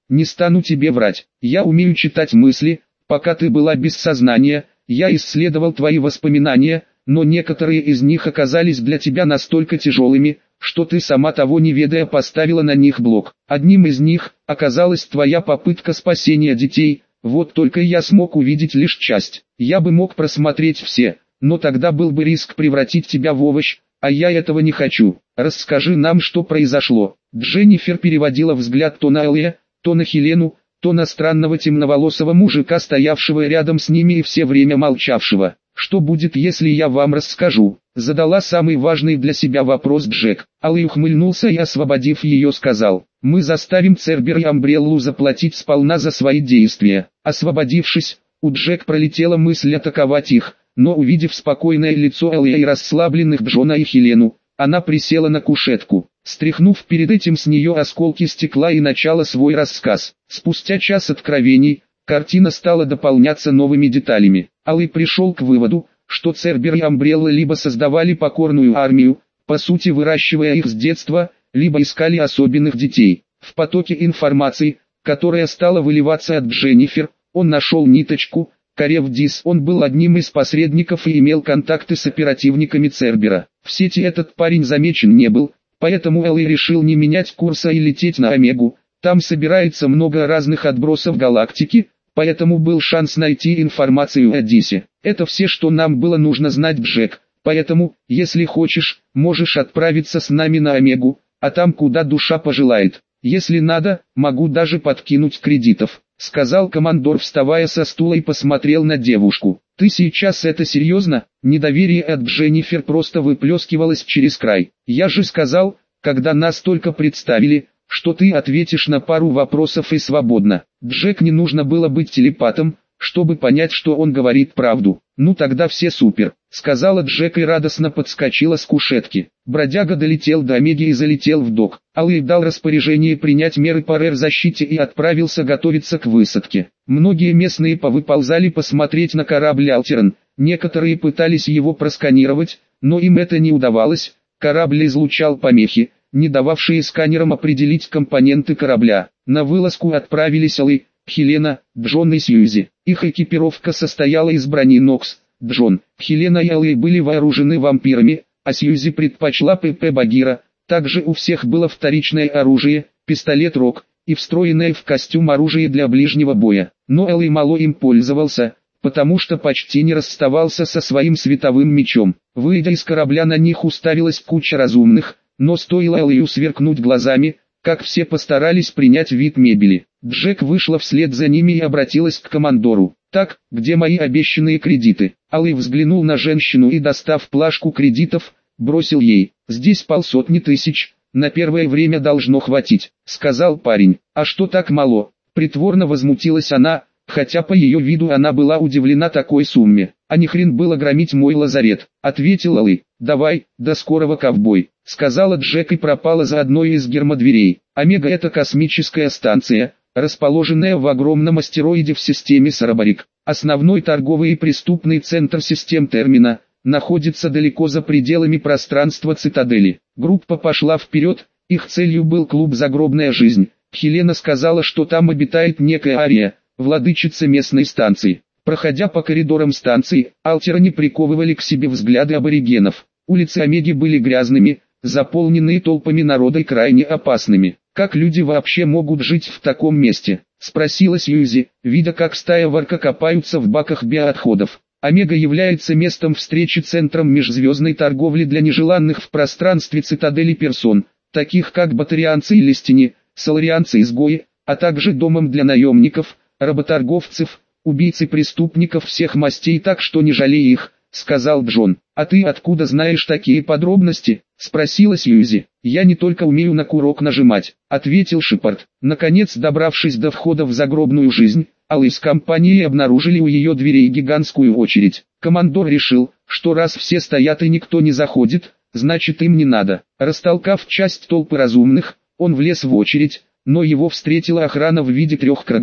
не стану тебе врать. Я умею читать мысли. Пока ты была без сознания, я исследовал твои воспоминания, но некоторые из них оказались для тебя настолько тяжелыми, что ты сама того не ведая поставила на них блок. Одним из них оказалась твоя попытка спасения детей, вот только я смог увидеть лишь часть. Я бы мог просмотреть все, но тогда был бы риск превратить тебя в овощ, а я этого не хочу. Расскажи нам, что произошло. Дженнифер переводила взгляд то на Элли, то на Хелену, то на странного темноволосого мужика, стоявшего рядом с ними и все время молчавшего. «Что будет, если я вам расскажу?» Задала самый важный для себя вопрос Джек. Алый ухмыльнулся и, освободив ее, сказал: «Мы заставим Цербер и Амбреллу заплатить сполна за свои действия». Освободившись, у Джек пролетела мысль атаковать их, но увидев спокойное лицо Элли и расслабленных Джона и Хелену, она присела на кушетку, стряхнув перед этим с нее осколки стекла, и начала свой рассказ. Спустя час откровений, картина стала дополняться новыми деталями. Алый пришел к выводу, что Цербер и Амбрелла либо создавали покорную армию, по сути выращивая их с детства, либо искали особенных детей. В потоке информации, которая стала выливаться от Дженнифер, он нашел ниточку. Каревдис, он был одним из посредников и имел контакты с оперативниками Цербера. В сети этот парень замечен не был, поэтому Элли решил не менять курса и лететь на Омегу. Там собирается много разных отбросов галактики, поэтому был шанс найти информацию о Дисе. Это все, что нам было нужно знать, Джек. Поэтому, если хочешь, можешь отправиться с нами на Омегу, а там куда душа пожелает. Если надо, могу даже подкинуть кредитов», — сказал командор, вставая со стула, и посмотрел на девушку. «Ты сейчас это серьезно?» Недоверие от Дженнифер просто выплескивалось через край. «Я же сказал, когда нас только представили, что ты ответишь на пару вопросов и свободно». Джек не нужно было быть телепатом, чтобы понять, что он говорит правду. «Ну тогда все супер», — сказала Джек и радостно подскочила с кушетки. Бродяга долетел до Омеги и залетел в док. Алый дал распоряжение принять меры по РЭР-защите и отправился готовиться к высадке. Многие местные повыползали посмотреть на корабль Алтерн, некоторые пытались его просканировать, но им это не удавалось. Корабль излучал помехи, не дававшие сканерам определить компоненты корабля. На вылазку отправились Алый, Хелена, Джон и Сьюзи. Их экипировка состояла из брони Нокс. Джон, Хелена и Алый были вооружены вампирами, а Сьюзи предпочла ПП Багира. Также у всех было вторичное оружие, пистолет Рок, и встроенное в костюм оружие для ближнего боя. Но Алый мало им пользовался, потому что почти не расставался со своим световым мечом. Выйдя из корабля, на них уставилась куча разумных, но стоило Алыю сверкнуть глазами, как все постарались принять вид мебели. Джек вышла вслед за ними и обратилась к командору. «Так, где мои обещанные кредиты?» Алый взглянул на женщину и, достав плашку кредитов, бросил ей. «Здесь полсотни тысяч, на первое время должно хватить», — сказал парень. «А что так мало?» Притворно возмутилась она, хотя по ее виду она была удивлена такой сумме. «А ни хрен было громить мой лазарет», — ответил Алый. «Давай, до скорого, ковбой», — сказала Джек и пропала за одной из гермодверей. Омега — это космическая станция, расположенная в огромном астероиде в системе Сарабарик. Основной торговый и преступный центр систем Термина находится далеко за пределами пространства цитадели. Группа пошла вперед, их целью был клуб «Загробная жизнь». Хелена сказала, что там обитает некая Ария, владычица местной станции. Проходя по коридорам станции, алтерни приковывали к себе взгляды аборигенов. Улицы Омеги были грязными, заполненные толпами народа и крайне опасными. «Как люди вообще могут жить в таком месте?» — спросила Сьюзи, видя, как стая ворка копаются в баках биоотходов. Омега является местом встречи, центром межзвездной торговли для нежеланных в пространстве цитадели персон, таких как батарианцы и листини, соларианцы-изгои, а также домом для наемников, работорговцев, убийц и преступников всех мастей, так что не жалей их, — сказал Джон. «А ты откуда знаешь такие подробности?» — спросила Сьюзи. «Я не только умею на курок нажимать», — ответил Шепард. Наконец, добравшись до входа в загробную жизнь, Алый с компанией обнаружили у ее дверей гигантскую очередь. Командор решил, что раз все стоят и никто не заходит, значит им не надо. Растолкав часть толпы разумных, он влез в очередь, но его встретила охрана в виде трех краганов.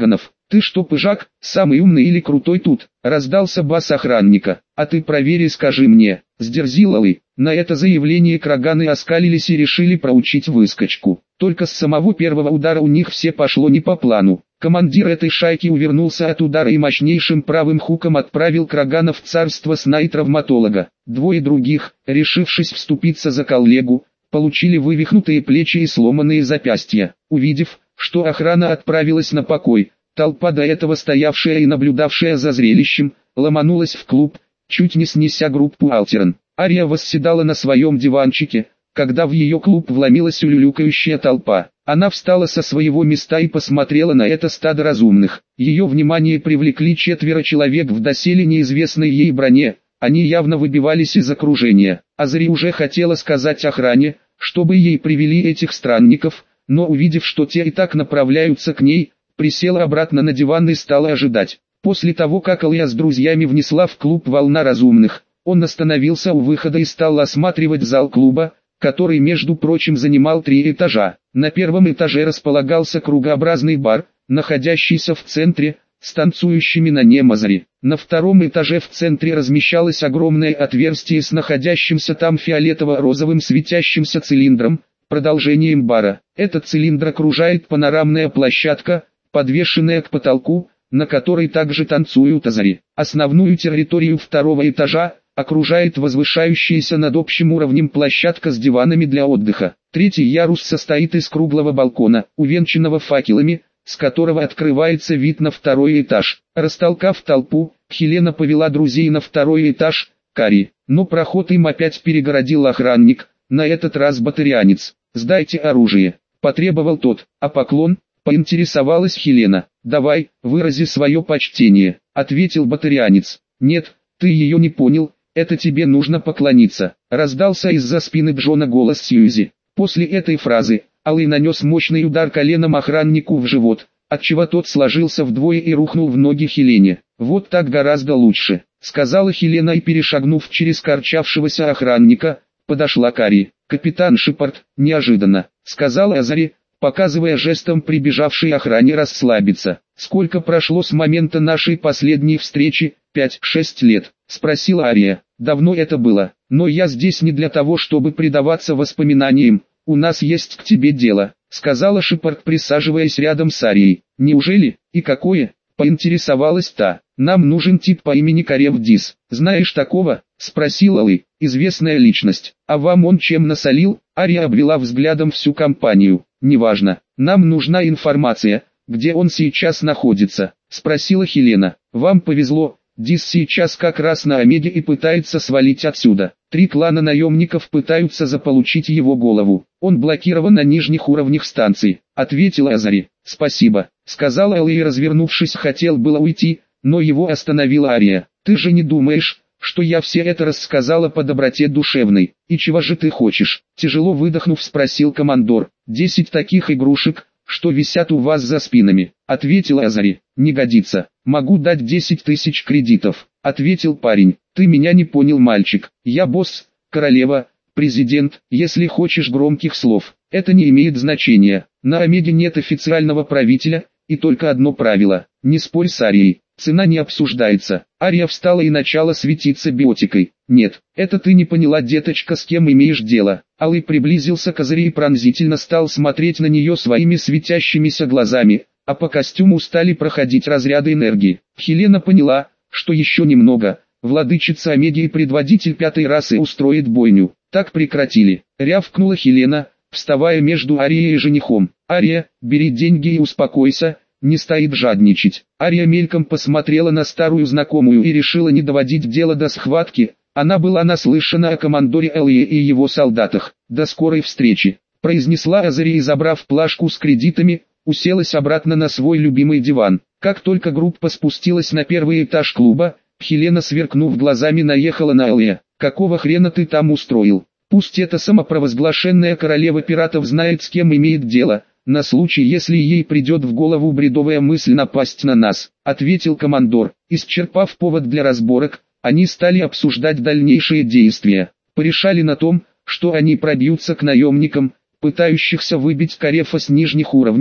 «Ты что, пыжак, самый умный или крутой тут?» — раздался бас охранника. «А ты проверь и скажи мне», — сдерзил Алый. На это заявление краганы оскалились и решили проучить выскочку. Только с самого первого удара у них все пошло не по плану. Командир этой шайки увернулся от удара и мощнейшим правым хуком отправил крагана в царство сна и травматолога. Двое других, решившись вступиться за коллегу, получили вывихнутые плечи и сломанные запястья. Увидев, что охрана отправилась на покой, толпа, до этого стоявшая и наблюдавшая за зрелищем, ломанулась в клуб, чуть не снеся группу Алтерн. Ария восседала на своем диванчике, когда в ее клуб вломилась улюлюкающая толпа. Она встала со своего места и посмотрела на это стадо разумных. Ее внимание привлекли четверо человек в доселе неизвестной ей броне. Они явно выбивались из окружения. Азри уже хотела сказать охране, чтобы ей привели этих странников, но увидев, что те и так направляются к ней, присела обратно на диван и стала ожидать. После того, как Алия с друзьями внесла в клуб волна разумных, он остановился у выхода и стал осматривать зал клуба, который, между прочим, занимал три этажа. На первом этаже располагался кругообразный бар, находящийся в центре, с танцующими на нем Азри. На втором этаже в центре размещалось огромное отверстие с находящимся там фиолетово-розовым светящимся цилиндром, продолжением бара. Этот цилиндр окружает панорамная площадка, подвешенная к потолку, на которой также танцуют Азри. Основную территорию второго этажа окружает возвышающаяся над общим уровнем площадка с диванами для отдыха. Третий ярус состоит из круглого балкона, увенчанного факелами, с которого открывается вид на второй этаж. Растолкав толпу, Хелена повела друзей на второй этаж, Кари, но проход им опять перегородил охранник, на этот раз батарианец. «Сдайте оружие», — потребовал тот, а поклон, поинтересовалась Хелена. «Давай, вырази свое почтение», — ответил батарианец. «Нет, ты ее не понял, это тебе нужно поклониться», — раздался из-за спины Джона голос Сьюзи. После этой фразы, Алый нанес мощный удар коленом охраннику в живот, отчего тот сложился вдвое и рухнул в ноги Хелене. «Вот так гораздо лучше», — сказала Хелена и, перешагнув через корчавшегося охранника, подошла к Ари. «Капитан Шепард, неожиданно», — сказала Азари, показывая жестом прибежавшей охране расслабиться. «Сколько прошло с момента нашей последней встречи?» «Пять-шесть лет», — спросила Ария. «Давно это было, но я здесь не для того, чтобы предаваться воспоминаниям. У нас есть к тебе дело», — сказала Шепард, присаживаясь рядом с Арией. «Неужели? И какое?» — поинтересовалась та. «Нам нужен тип по имени Карев Дис. Знаешь такого?» — спросил Алый. «Известная личность. А вам он чем насолил?» Ария обвела взглядом всю компанию. «Неважно. Нам нужна информация, где он сейчас находится», — спросила Хелена. «Вам повезло. Дис сейчас как раз на Омеге и пытается свалить отсюда. Три клана наемников пытаются заполучить его голову. Он блокирован на нижних уровнях станции», — ответила Азари. «Спасибо», — сказал Эл и, развернувшись, хотел было уйти, но его остановила Ария. «Ты же не думаешь, что я все это рассказала по доброте душевной? И чего же ты хочешь?» Тяжело выдохнув, спросил командор. «Десять таких игрушек, что висят у вас за спинами», — ответила Азари. «Не годится. Могу дать десять тысяч кредитов», — ответил парень. «Ты меня не понял, мальчик. Я босс, королева, президент. Если хочешь громких слов, это не имеет значения. На Омеге нет официального правителя, и только одно правило. Не спорь с Арией. Цена не обсуждается». Ария встала и начала светиться биотикой. «Нет, это ты не поняла, деточка, с кем имеешь дело». Алый приблизился к Азари и пронзительно стал смотреть на нее своими светящимися глазами, а по костюму стали проходить разряды энергии. Хелена поняла, что еще немного, владычица Омеги и предводитель пятой расы устроит бойню. «Так прекратили», — рявкнула Хелена, вставая между Арией и женихом. «Ария, бери деньги и успокойся, не стоит жадничать». Ария мельком посмотрела на старую знакомую и решила не доводить дело до схватки. Она была наслышана о командоре Элье и его солдатах. «До скорой встречи», — произнесла Азари и, забрав плашку с кредитами, уселась обратно на свой любимый диван. Как только группа спустилась на первый этаж клуба, Хелена, сверкнув глазами, наехала на Элье. «Какого хрена ты там устроил? Пусть эта самопровозглашенная королева пиратов знает, с кем имеет дело, на случай, если ей придет в голову бредовая мысль напасть на нас», — ответил командор. Исчерпав повод для разборок, они стали обсуждать дальнейшие действия. Порешали на том, что они пробьются к наемникам, пытающихся выбить Карефа с нижних уровней,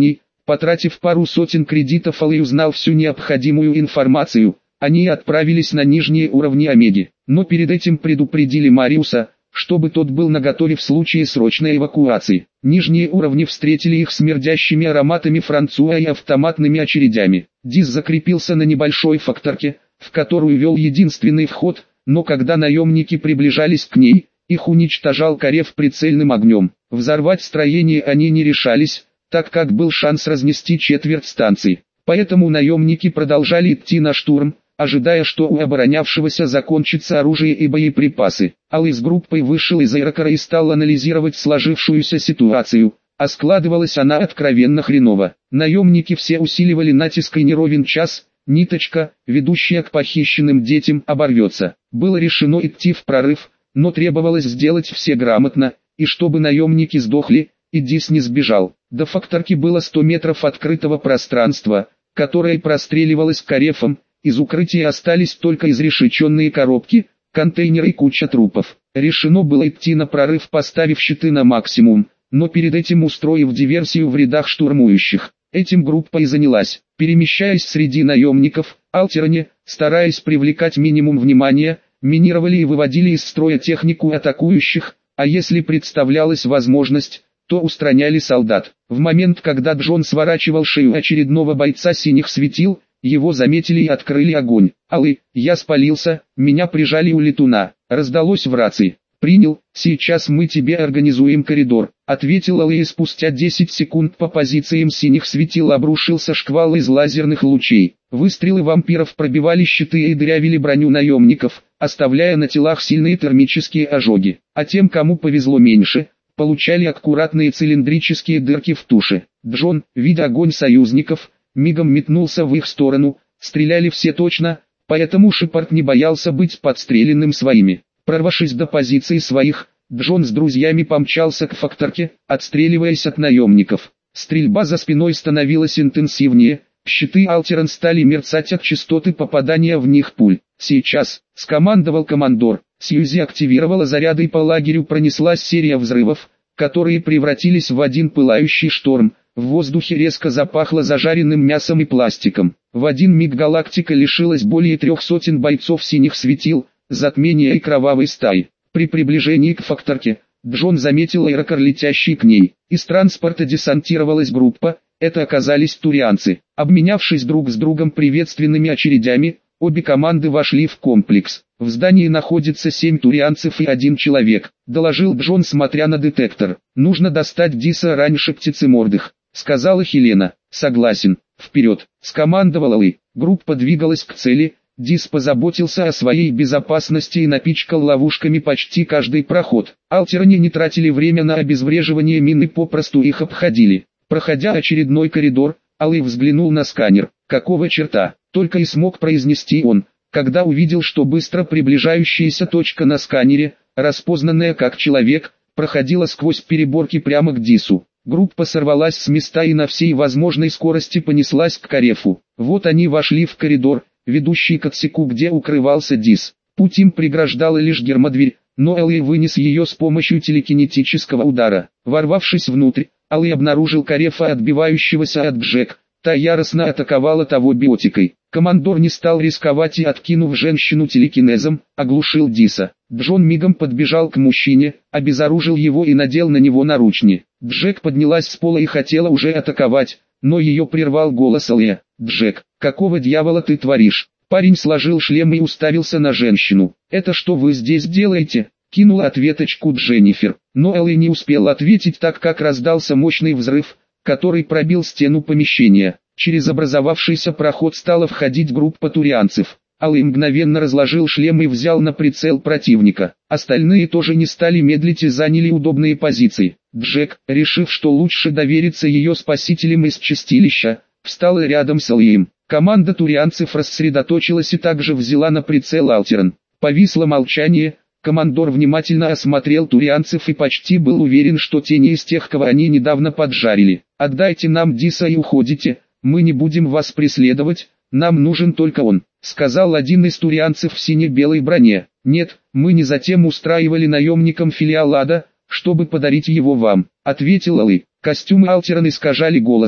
Потратив пару сотен кредитов, Алый узнал всю необходимую информацию. Они отправились на нижние уровни Омеги, но перед этим предупредили Мариуса, чтобы тот был наготове в случае срочной эвакуации. Нижние уровни встретили их смердящими ароматами француа и автоматными очередями. Дис закрепился на небольшой факторке, в которую вел единственный вход, но когда наемники приближались к ней, их уничтожал Кареф прицельным огнем. Взорвать строение они не решались, так как был шанс разнести четверть станции. Поэтому наемники продолжали идти на штурм, ожидая, что у оборонявшегося закончится оружие и боеприпасы. Алый с группой вышел из аэрокара и стал анализировать сложившуюся ситуацию, а складывалась она откровенно хреново. Наемники все усиливали натиск, и не ровен час, ниточка, ведущая к похищенным детям, оборвется. Было решено идти в прорыв, но требовалось сделать все грамотно, и чтобы наемники сдохли, и Дис не сбежал. До факторки было сто метров открытого пространства, которое простреливалось Карефом. Из укрытия остались только изрешеченные коробки, контейнеры и куча трупов. Решено было идти на прорыв, поставив щиты на максимум, но перед этим устроив диверсию в рядах штурмующих. Этим группа и занялась. Перемещаясь среди наемников, альтеране, стараясь привлекать минимум внимания, минировали и выводили из строя технику атакующих, а если представлялась возможность, то устраняли солдат. В момент, когда Джон сворачивал шею очередного бойца синих светил, его заметили и открыли огонь. «Алый, я спалился, меня прижали у летуна», раздалось в рации. «Принял, сейчас мы тебе организуем коридор», ответил Алый, и спустя десять секунд по позициям синих светил обрушился шквал из лазерных лучей. Выстрелы вампиров пробивали щиты и дырявили броню наемников, оставляя на телах сильные термические ожоги. А тем, кому повезло меньше, получали аккуратные цилиндрические дырки в туше. Джон, видя огонь союзников, мигом метнулся в их сторону, стреляли все точно, поэтому Шепард не боялся быть подстреленным своими. Прорвавшись до позиции своих, Джон с друзьями помчался к факторке, отстреливаясь от наемников. Стрельба за спиной становилась интенсивнее, щиты Альтеран стали мерцать от частоты попадания в них пуль. «Сейчас», — скомандовал командор. Сьюзи активировала заряды, и по лагерю пронеслась серия взрывов, которые превратились в один пылающий шторм. В воздухе резко запахло зажаренным мясом и пластиком. В один миг галактика лишилась более трех сотен бойцов синих светил, затмения и кровавой стаи. При приближении к факторке, Джон заметил аэрокар, летящий к ней. Из транспорта десантировалась группа, это оказались турианцы. Обменявшись друг с другом приветственными очередями, обе команды вошли в комплекс. «В здании находится семь турианцев и один человек», — доложил Джон, смотря на детектор. «Нужно достать Диса раньше птицемордых», — сказала Хелена. «Согласен, вперед», — скомандовал Алый. Группа двигалась к цели. Дис позаботился о своей безопасности и напичкал ловушками почти каждый проход. Альтеране не тратили время на обезвреживание мин и попросту их обходили. Проходя очередной коридор, Алый взглянул на сканер. «Какого черта?» — только и смог произнести он, когда увидел, что быстро приближающаяся точка на сканере, распознанная как человек, проходила сквозь переборки прямо к Дису. Группа сорвалась с места и на всей возможной скорости понеслась к Карефу. Вот они вошли в коридор, ведущий к отсеку, где укрывался Дис. Путь им преграждала лишь гермодверь, но Алый вынес ее с помощью телекинетического удара. Ворвавшись внутрь, Алый обнаружил Карефа, отбивающегося от Джек. Та яростно атаковала того биотикой. Командор не стал рисковать и, откинув женщину телекинезом, оглушил Диса. Джон мигом подбежал к мужчине, обезоружил его и надел на него наручни. Джек поднялась с пола и хотела уже атаковать, но ее прервал голос Алия. «Джек, какого дьявола ты творишь?» Парень сложил шлем и уставился на женщину. «Это что вы здесь делаете?» Кинула ответочку Дженнифер. Но Алий не успел ответить, так как раздался мощный взрыв, который пробил стену помещения. Через образовавшийся проход стала входить группа турианцев. Алый мгновенно разложил шлем и взял на прицел противника. Остальные тоже не стали медлить и заняли удобные позиции. Джек, решив, что лучше довериться ее спасителям из чистилища, встала рядом с Алием. Команда турианцев рассредоточилась и также взяла на прицел Альтеран. Повисло молчание. Командор внимательно осмотрел турианцев и почти был уверен, что те не из тех, кого они недавно поджарили. «Отдайте нам Диса и уходите, мы не будем вас преследовать, нам нужен только он», — сказал один из турианцев в сине-белой броне. «Нет, мы не затем устраивали наемникам филиал ада, чтобы подарить его вам», — ответил Алый. Костюмы Альтеран искажали голос,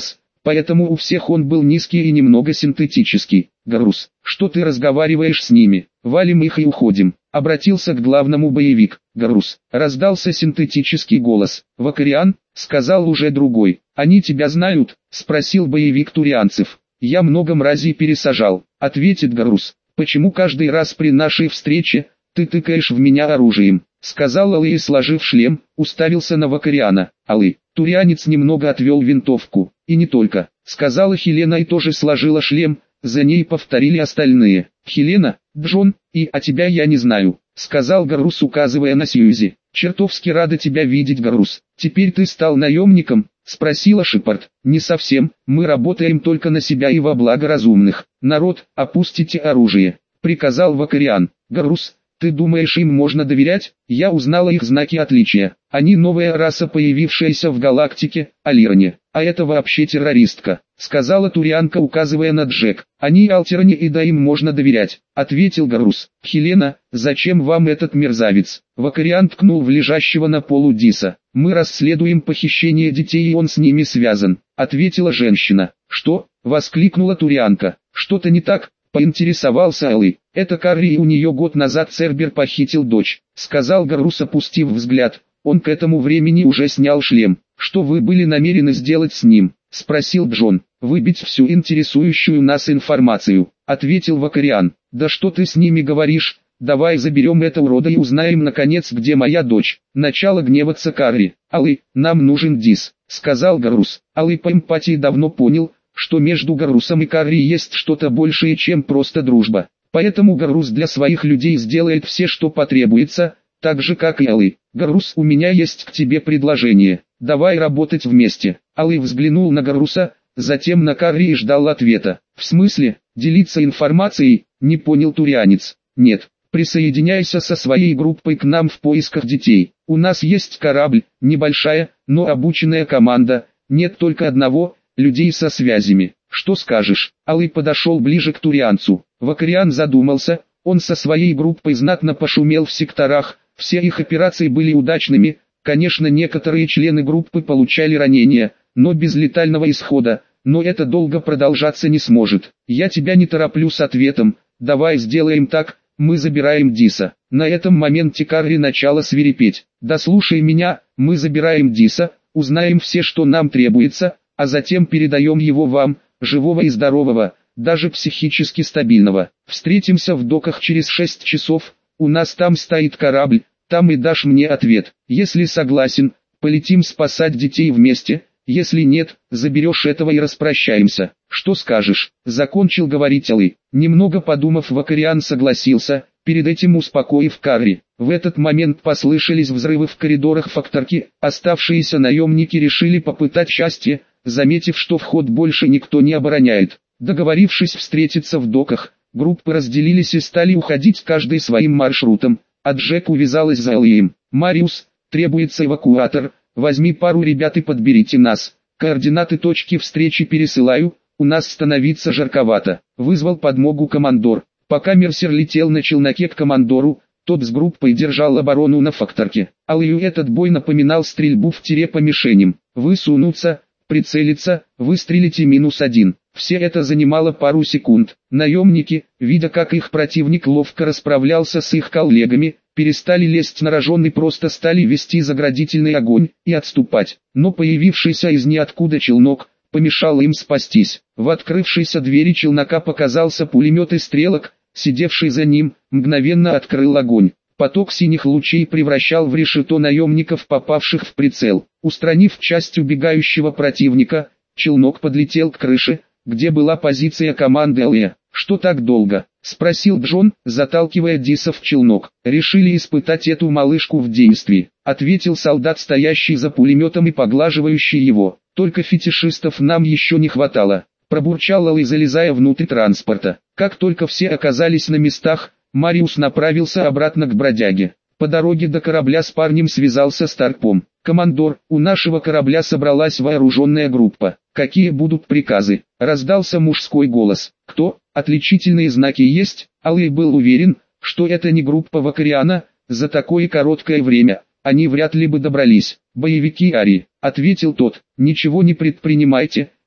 поэтому у всех он был низкий и немного синтетический. Гарус, что ты разговариваешь с ними? Валим их и уходим. Обратился к главному боевик. Гарус, раздался синтетический голос. Вакариан, сказал уже другой. Они тебя знают? Спросил боевик турианцев. Я много мразей пересажал, ответит Гарус. Почему каждый раз при нашей встрече ты тыкаешь в меня оружием? Сказал Алый и, сложив шлем, уставился на Вакариана. Алый, турианец немного отвел винтовку. И не только, сказала Хелена и тоже сложила шлем. За ней повторили остальные. Хелена, Джон, и «а тебя я не знаю», сказал Гарус, указывая на Сьюзи. «Чертовски рада тебя видеть, Гарус. Теперь ты стал наемником?» Спросила Шепард. «Не совсем, мы работаем только на себя и во благо разумных. Народ, опустите оружие», приказал Вакариан. «Гарус, ты думаешь, им можно доверять? Я узнала их знаки отличия. Они новая раса, появившаяся в галактике, Алиране. А это вообще террористка», сказала турианка, указывая на Джек. «Они альтеране, и да, им можно доверять», ответил Гарус. «Хелена, зачем вам этот мерзавец?» Вакариан ткнул в лежащего на полу Диса. «Мы расследуем похищение детей, и он с ними связан», ответила женщина. «Что?» воскликнула турианка. «Что-то не так?» поинтересовался Алый. «Это Карри, и у нее год назад Цербер похитил дочь», сказал Гарус, опустив взгляд. Он к этому времени уже снял шлем. «Что вы были намерены сделать с ним?» спросил Джон. «Выбить всю интересующую нас информацию», ответил Вакариан. «Да что ты с ними говоришь? Давай заберем это урода и узнаем наконец, где моя дочь». Начало гневаться Карри. «Алый, нам нужен Дис», сказал Гарус. Алый по эмпатии давно понял, что между Гарусом и Карри есть что-то большее, чем просто дружба. Поэтому Гарус для своих людей сделает все, что потребуется, так же как и Алый. «Гарус, у меня есть к тебе предложение. Давай работать вместе». Алый взглянул на Гаруса, затем на Карри и ждал ответа. «В смысле, делиться информацией?» не понял турианец. «Нет, присоединяйся со своей группой к нам в поисках детей. У нас есть корабль, небольшая, но обученная команда, нет только одного, людей со связями. Что скажешь?» Алый подошел ближе к турианцу. Вакариан задумался, он со своей группой знатно пошумел в секторах, все их операции были удачными, конечно, некоторые члены группы получали ранения, но без летального исхода, но это долго продолжаться не сможет. «Я тебя не тороплю с ответом, давай сделаем так, мы забираем Диса». На этом моменте Карри начала свирепеть. «Да слушай меня, мы забираем Диса, узнаем все, что нам требуется, а затем передаем его вам, живого и здорового, даже психически стабильного. Встретимся в доках через шесть часов, у нас там стоит корабль, там и дашь мне ответ. Если согласен, полетим спасать детей вместе, если нет, заберешь этого и распрощаемся. Что скажешь?» закончил говорить Алый. Немного подумав, Вакариан согласился, перед этим успокоив Карри. В этот момент послышались взрывы в коридорах факторки, оставшиеся наемники решили попытать счастье, заметив, что вход больше никто не обороняет. Договорившись встретиться в доках, группы разделились и стали уходить каждый своим маршрутом, а Джек увязалась за Алием. «Мариус, требуется эвакуатор, возьми пару ребят и подберите нас. Координаты точки встречи пересылаю, у нас становится жарковато», вызвал подмогу командор. Пока Мерсер летел на челноке к командору, тот с группой держал оборону на факторке. Алию этот бой напоминал стрельбу в тире по мишеням. Высунуться, прицелиться, выстрелить и минус один. Все это занимало пару секунд. Наемники, видя, как их противник ловко расправлялся с их коллегами, перестали лезть на рожон и просто стали вести заградительный огонь и отступать. Но появившийся из ниоткуда челнок помешал им спастись. В открывшейся двери челнока показался пулемет и стрелок, сидевший за ним, мгновенно открыл огонь. Поток синих лучей превращал в решето наемников, попавших в прицел. Устранив часть убегающего противника, челнок подлетел к крыше, где была позиция команды Алия. «Что так долго?» — спросил Джон, заталкивая Диса в челнок. «Решили испытать эту малышку в действии», — ответил солдат, стоящий за пулеметом и поглаживающий его. «Только фетишистов нам еще не хватало», — пробурчал Алый, залезая внутрь транспорта. Как только все оказались на местах, Мариус направился обратно к бродяге. По дороге до корабля с парнем связался Старпом. «Командор, у нашего корабля собралась вооруженная группа. Какие будут приказы?» — раздался мужской голос. «Кто? Отличительные знаки есть?» Алый был уверен, что это не группа Вакариана, за такое короткое время они вряд ли бы добрались. «Боевики Ари», — ответил тот. «Ничего не предпринимайте,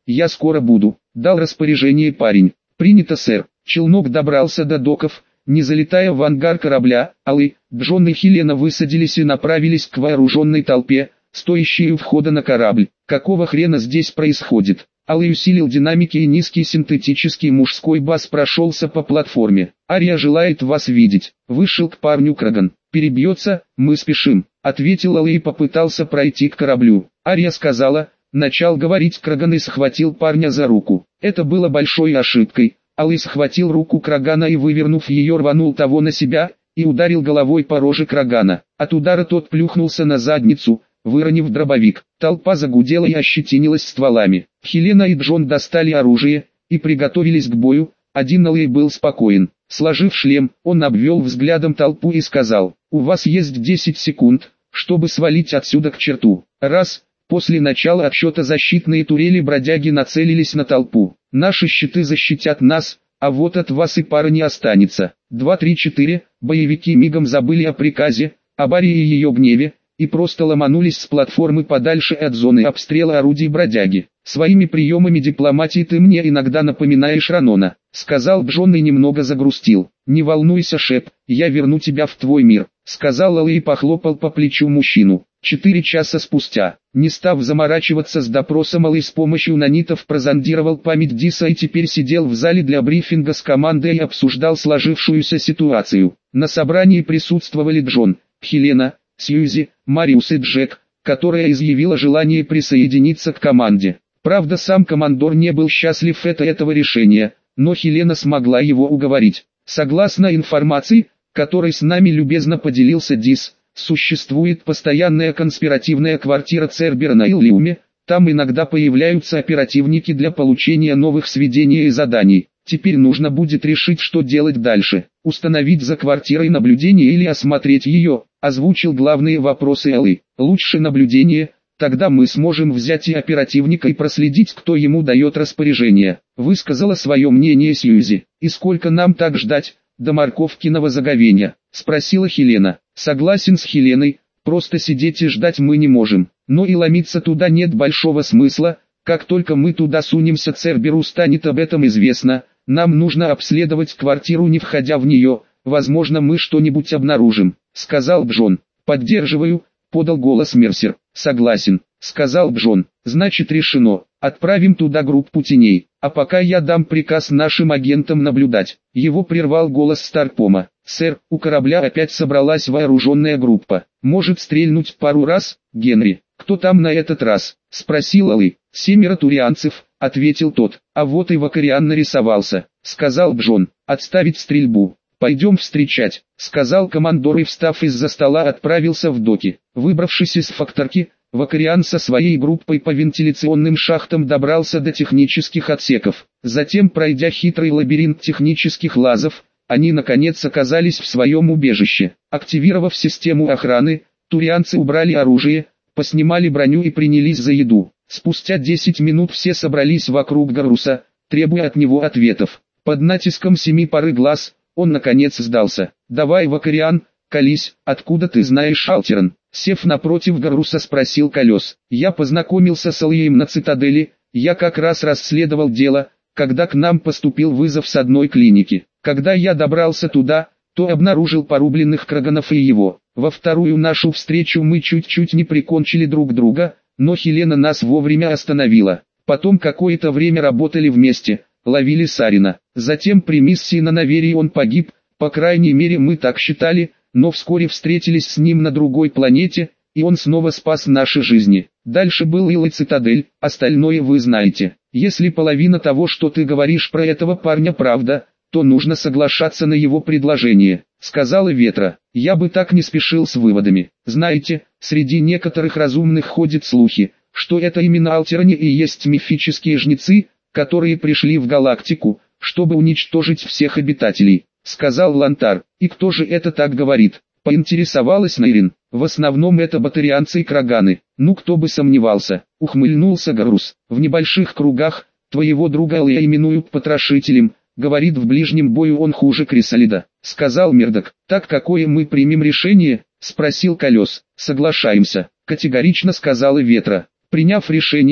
я скоро буду», — дал распоряжение парень. «Принято, сэр». Челнок добрался до доков, не залетая в ангар корабля. Алый, Джон и Хелена высадились и направились к вооруженной толпе, стоящей у входа на корабль. «Какого хрена здесь происходит?» Алый усилил динамики, и низкий синтетический мужской бас прошелся по платформе. «Ария желает вас видеть». Вышел к парню Краган. «Перебьется, мы спешим», — ответил Алый и попытался пройти к кораблю. Ария сказала, начал говорить Краган и схватил парня за руку. Это было большой ошибкой. Алый схватил руку Крагана и, вывернув ее, рванул того на себя и ударил головой по роже Крагана. От удара тот плюхнулся на задницу, выронив дробовик. Толпа загудела и ощетинилась стволами. Хелена и Джон достали оружие и приготовились к бою. Один Алый был спокоен. Сложив шлем, он обвел взглядом толпу и сказал: «У вас есть десять секунд, чтобы свалить отсюда к черту». Раз. После начала отсчета защитные турели бродяги нацелились на толпу. «Наши щиты защитят нас, а вот от вас и пара не останется». Два, три, четыре. Боевики мигом забыли о приказе, об Арии и ее гневе, и просто ломанулись с платформы подальше от зоны обстрела орудий бродяги. «Своими приемами дипломатии ты мне иногда напоминаешь Ранона», — сказал Джон и немного загрустил. «Не волнуйся, Шеп, я верну тебя в твой мир», — сказал Алый и похлопал по плечу мужчину. Четыре часа спустя, не став заморачиваться с допросом, Алый с помощью нанитов прозондировал память Диса и теперь сидел в зале для брифинга с командой и обсуждал сложившуюся ситуацию. На собрании присутствовали Джон, Хелена, Сьюзи, Мариус и Джек, которая изъявила желание присоединиться к команде. Правда, сам командор не был счастлив от этого решения, но Хелена смогла его уговорить. Согласно информации, которой с нами любезно поделился Дис, существует постоянная конспиративная квартира Цербера на Иллиуме, там иногда появляются оперативники для получения новых сведений и заданий. Теперь нужно будет решить, что делать дальше. Установить за квартирой наблюдение или осмотреть ее, озвучил главные вопросы Алый. Лучше наблюдение, тогда мы сможем взять и оперативника и проследить, кто ему дает распоряжение. Высказала свое мнение Сьюзи. «И сколько нам так ждать, до морковкиного заговения?» — спросила Хелена. «Согласен с Хеленой, просто сидеть и ждать мы не можем. Но и ломиться туда нет большого смысла, как только мы туда сунемся, Церберу станет об этом известно. Нам нужно обследовать квартиру, не входя в нее, возможно мы что-нибудь обнаружим», — сказал Джон. «Поддерживаю», — подал голос Мерсер. «Согласен», — сказал Джон. «Значит решено, отправим туда группу теней, а пока я дам приказ нашим агентам наблюдать». Его прервал голос Старпома. «Сэр, у корабля опять собралась вооруженная группа. Может стрельнуть пару раз, Генри?» «Кто там на этот раз?» — спросил Алый. «Семеро турианцев», — ответил тот. «А вот и Вакариан нарисовался», — сказал Джон. «Отставить стрельбу. Пойдем встречать», — сказал командор и, встав из-за стола, отправился в доки. Выбравшись из факторки, Вакариан со своей группой по вентиляционным шахтам добрался до технических отсеков. Затем, пройдя хитрый лабиринт технических лазов, они наконец оказались в своем убежище. Активировав систему охраны, турианцы убрали оружие, поснимали броню и принялись за еду. Спустя десять минут все собрались вокруг Гаруса, требуя от него ответов. Под натиском семи пары глаз, он наконец сдался. «Давай, Вакариан, колись, откуда ты знаешь Алтерн?» Сев напротив Гаруса, спросил Колес. «Я познакомился с Алием на цитадели, я как раз расследовал дело, когда к нам поступил вызов с одной клиники. Когда я добрался туда, то обнаружил порубленных Краганов и его. Во вторую нашу встречу мы чуть-чуть не прикончили друг друга, но Хелена нас вовремя остановила. Потом какое-то время работали вместе, ловили Сарина. Затем при миссии на Наверии он погиб, по крайней мере мы так считали, но вскоре встретились с ним на другой планете, и он снова спас наши жизни. Дальше был Ил и Цитадель, остальное вы знаете. Если половина того, что ты говоришь про этого парня, правда, то нужно соглашаться на его предложение», — сказала Ветра. «Я бы так не спешил с выводами. Знаете, среди некоторых разумных ходят слухи, что это именно Алтерни и есть мифические жнецы, которые пришли в галактику, чтобы уничтожить всех обитателей», — сказал Лантар. «И кто же это так говорит?» — поинтересовалась Найрин. «В основном это батарианцы и краганы». «Ну кто бы сомневался», — ухмыльнулся Гарус. «В небольших кругах, твоего друга Алия именуют потрошителем. Говорит, в ближнем бою он хуже Крисалида», — сказал Мердок. «Так какое мы примем решение?» — спросил Колес. «Соглашаемся», — категорично сказала Ветра. Приняв решение,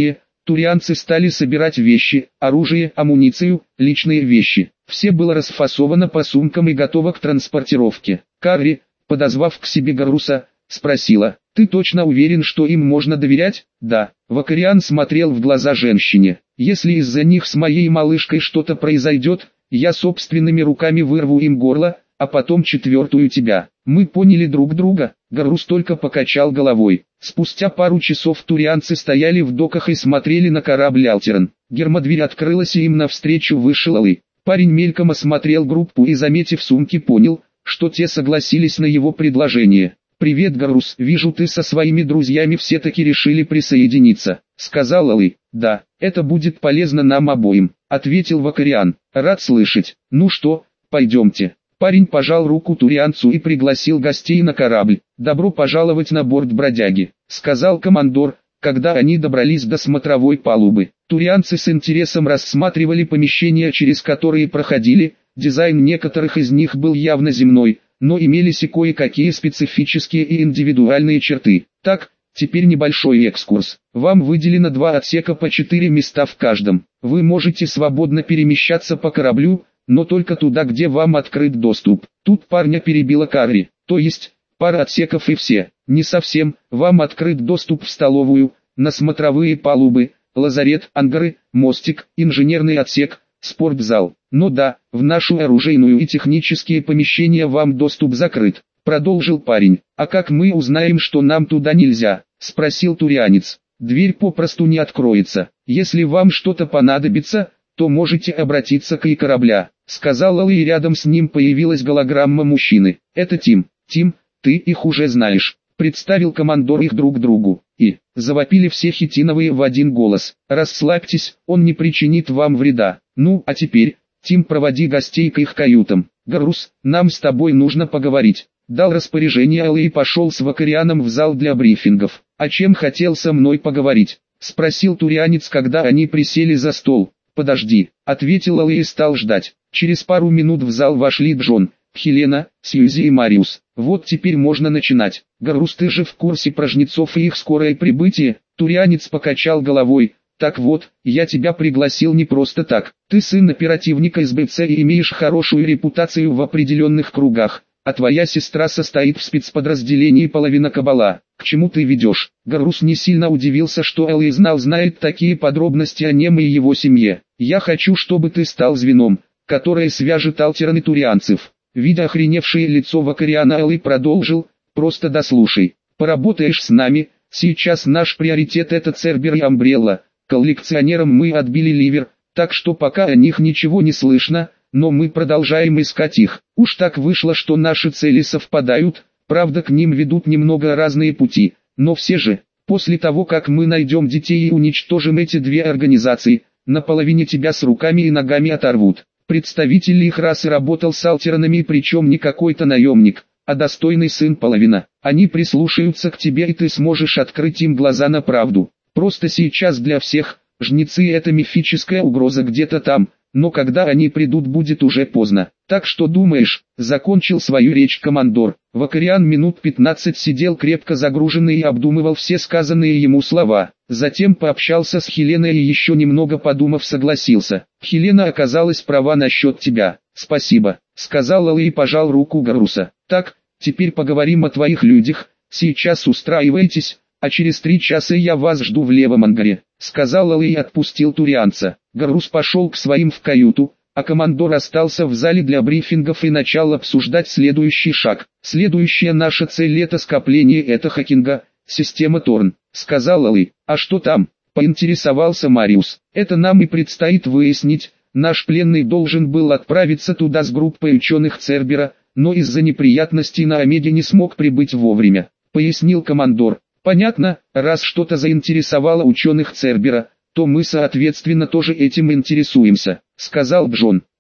Турианцы стали собирать вещи, оружие, амуницию, личные вещи. Все было расфасовано по сумкам и готово к транспортировке. Карри, подозвав к себе Гарруса, спросила: «Ты точно уверен, что им можно доверять?» «Да». Вакариан смотрел в глаза женщине. «Если из-за них с моей малышкой что-то произойдет, я собственными руками вырву им горло, а потом четвертую тебя». «Мы поняли друг друга», — Гаррус только покачал головой. Спустя пару часов турианцы стояли в доках и смотрели на корабль Алтерн. Гермодверь открылась и им навстречу вышел Алый. Парень мельком осмотрел группу и, заметив сумки, понял, что те согласились на его предложение. «Привет, Гаррус, вижу, ты со своими друзьями все-таки решили присоединиться», — сказал Алый. «Да, это будет полезно нам обоим», — ответил Вакариан. «Рад слышать. Ну что, пойдемте». Парень пожал руку турианцу и пригласил гостей на корабль. «Добро пожаловать на борт бродяги», — сказал командор, когда они добрались до смотровой палубы. Турианцы с интересом рассматривали помещения, через которые проходили. Дизайн некоторых из них был явно земной, но имелись и кое-какие специфические и индивидуальные черты. Так, теперь небольшой экскурс. Вам выделено два отсека по четыре места в каждом. Вы можете свободно перемещаться по кораблю, но только туда, где вам открыт доступ. Тут парня перебила Карри. То есть, пара отсеков и все. Не совсем. Вам открыт доступ в столовую, на смотровые палубы, лазарет, ангары, мостик, инженерный отсек, спортзал. Но да, в нашу оружейную и технические помещения вам доступ закрыт, продолжил парень. А как мы узнаем, что нам туда нельзя? Спросил турианец. Дверь попросту не откроется. Если вам что-то понадобится, то можете обратиться к и корабля, сказал Алый, и рядом с ним появилась голограмма мужчины. Это Тим. Тим, ты их уже знаешь, представил командор их друг другу. И, завопили все хитиновые в один голос. Расслабьтесь, он не причинит вам вреда. Ну, а теперь, Тим, проводи гостей к их каютам. Гаррус, нам с тобой нужно поговорить. Дал распоряжение Алый и пошел с Вакарианом в зал для брифингов. О чем хотел со мной поговорить? Спросил турианец, когда они присели за стол. «Подожди», — ответил Алый и стал ждать. Через пару минут в зал вошли Джон, Хелена, Сьюзи и Мариус. «Вот теперь можно начинать. Гаррус, ты же в курсе про жнецов и их скорое прибытие?» Турианец покачал головой. «Так вот, я тебя пригласил не просто так. Ты сын оперативника из БЦ и имеешь хорошую репутацию в определенных кругах, а твоя сестра состоит в спецподразделении половина кабала. К чему ты ведешь?» Гаррус не сильно удивился, что Алый знал знает такие подробности о нем и его семье. «Я хочу, чтобы ты стал звеном, которое свяжет Алтерн и турианцев». Видя охреневшее лицо Вакариана, Алый продолжил: «Просто дослушай. Поработаешь с нами, сейчас наш приоритет это Цербер и Амбрелла. Коллекционерам мы отбили ливер, так что пока о них ничего не слышно, но мы продолжаем искать их. Уж так вышло, что наши цели совпадают, правда к ним ведут немного разные пути, но все же, после того как мы найдем детей и уничтожим эти две организации, наполовине тебя с руками и ногами оторвут». Представитель их расы работал с Алтернами, причем не какой-то наемник, а достойный сын половина. Они прислушаются к тебе, и ты сможешь открыть им глаза на правду. Просто сейчас для всех, жнецы это мифическая угроза где-то там, но когда они придут, будет уже поздно. Так что думаешь? Закончил свою речь командор. Вакариан минут пятнадцать сидел крепко загруженный и обдумывал все сказанные ему слова. Затем пообщался с Хеленой и еще немного подумав согласился. «Хелена оказалась права насчет тебя. Спасибо», — сказал Алый и пожал руку Гарруса. «Так, теперь поговорим о твоих людях. Сейчас устраивайтесь, а через три часа я вас жду в левом ангаре», — сказал Алый и отпустил турианца. Гаррус пошел к своим в каюту, а командор остался в зале для брифингов и начал обсуждать следующий шаг. «Следующая наша цель — это скопление это Хакинга, система Торн», — сказал Алый. «А что там?» — поинтересовался Мариус. «Это нам и предстоит выяснить. Наш пленный должен был отправиться туда с группой ученых Цербера, но из-за неприятностей на Омеге не смог прибыть вовремя», — пояснил командор. «Понятно, раз что-то заинтересовало ученых Цербера, то мы соответственно тоже этим интересуемся», — сказал Джон.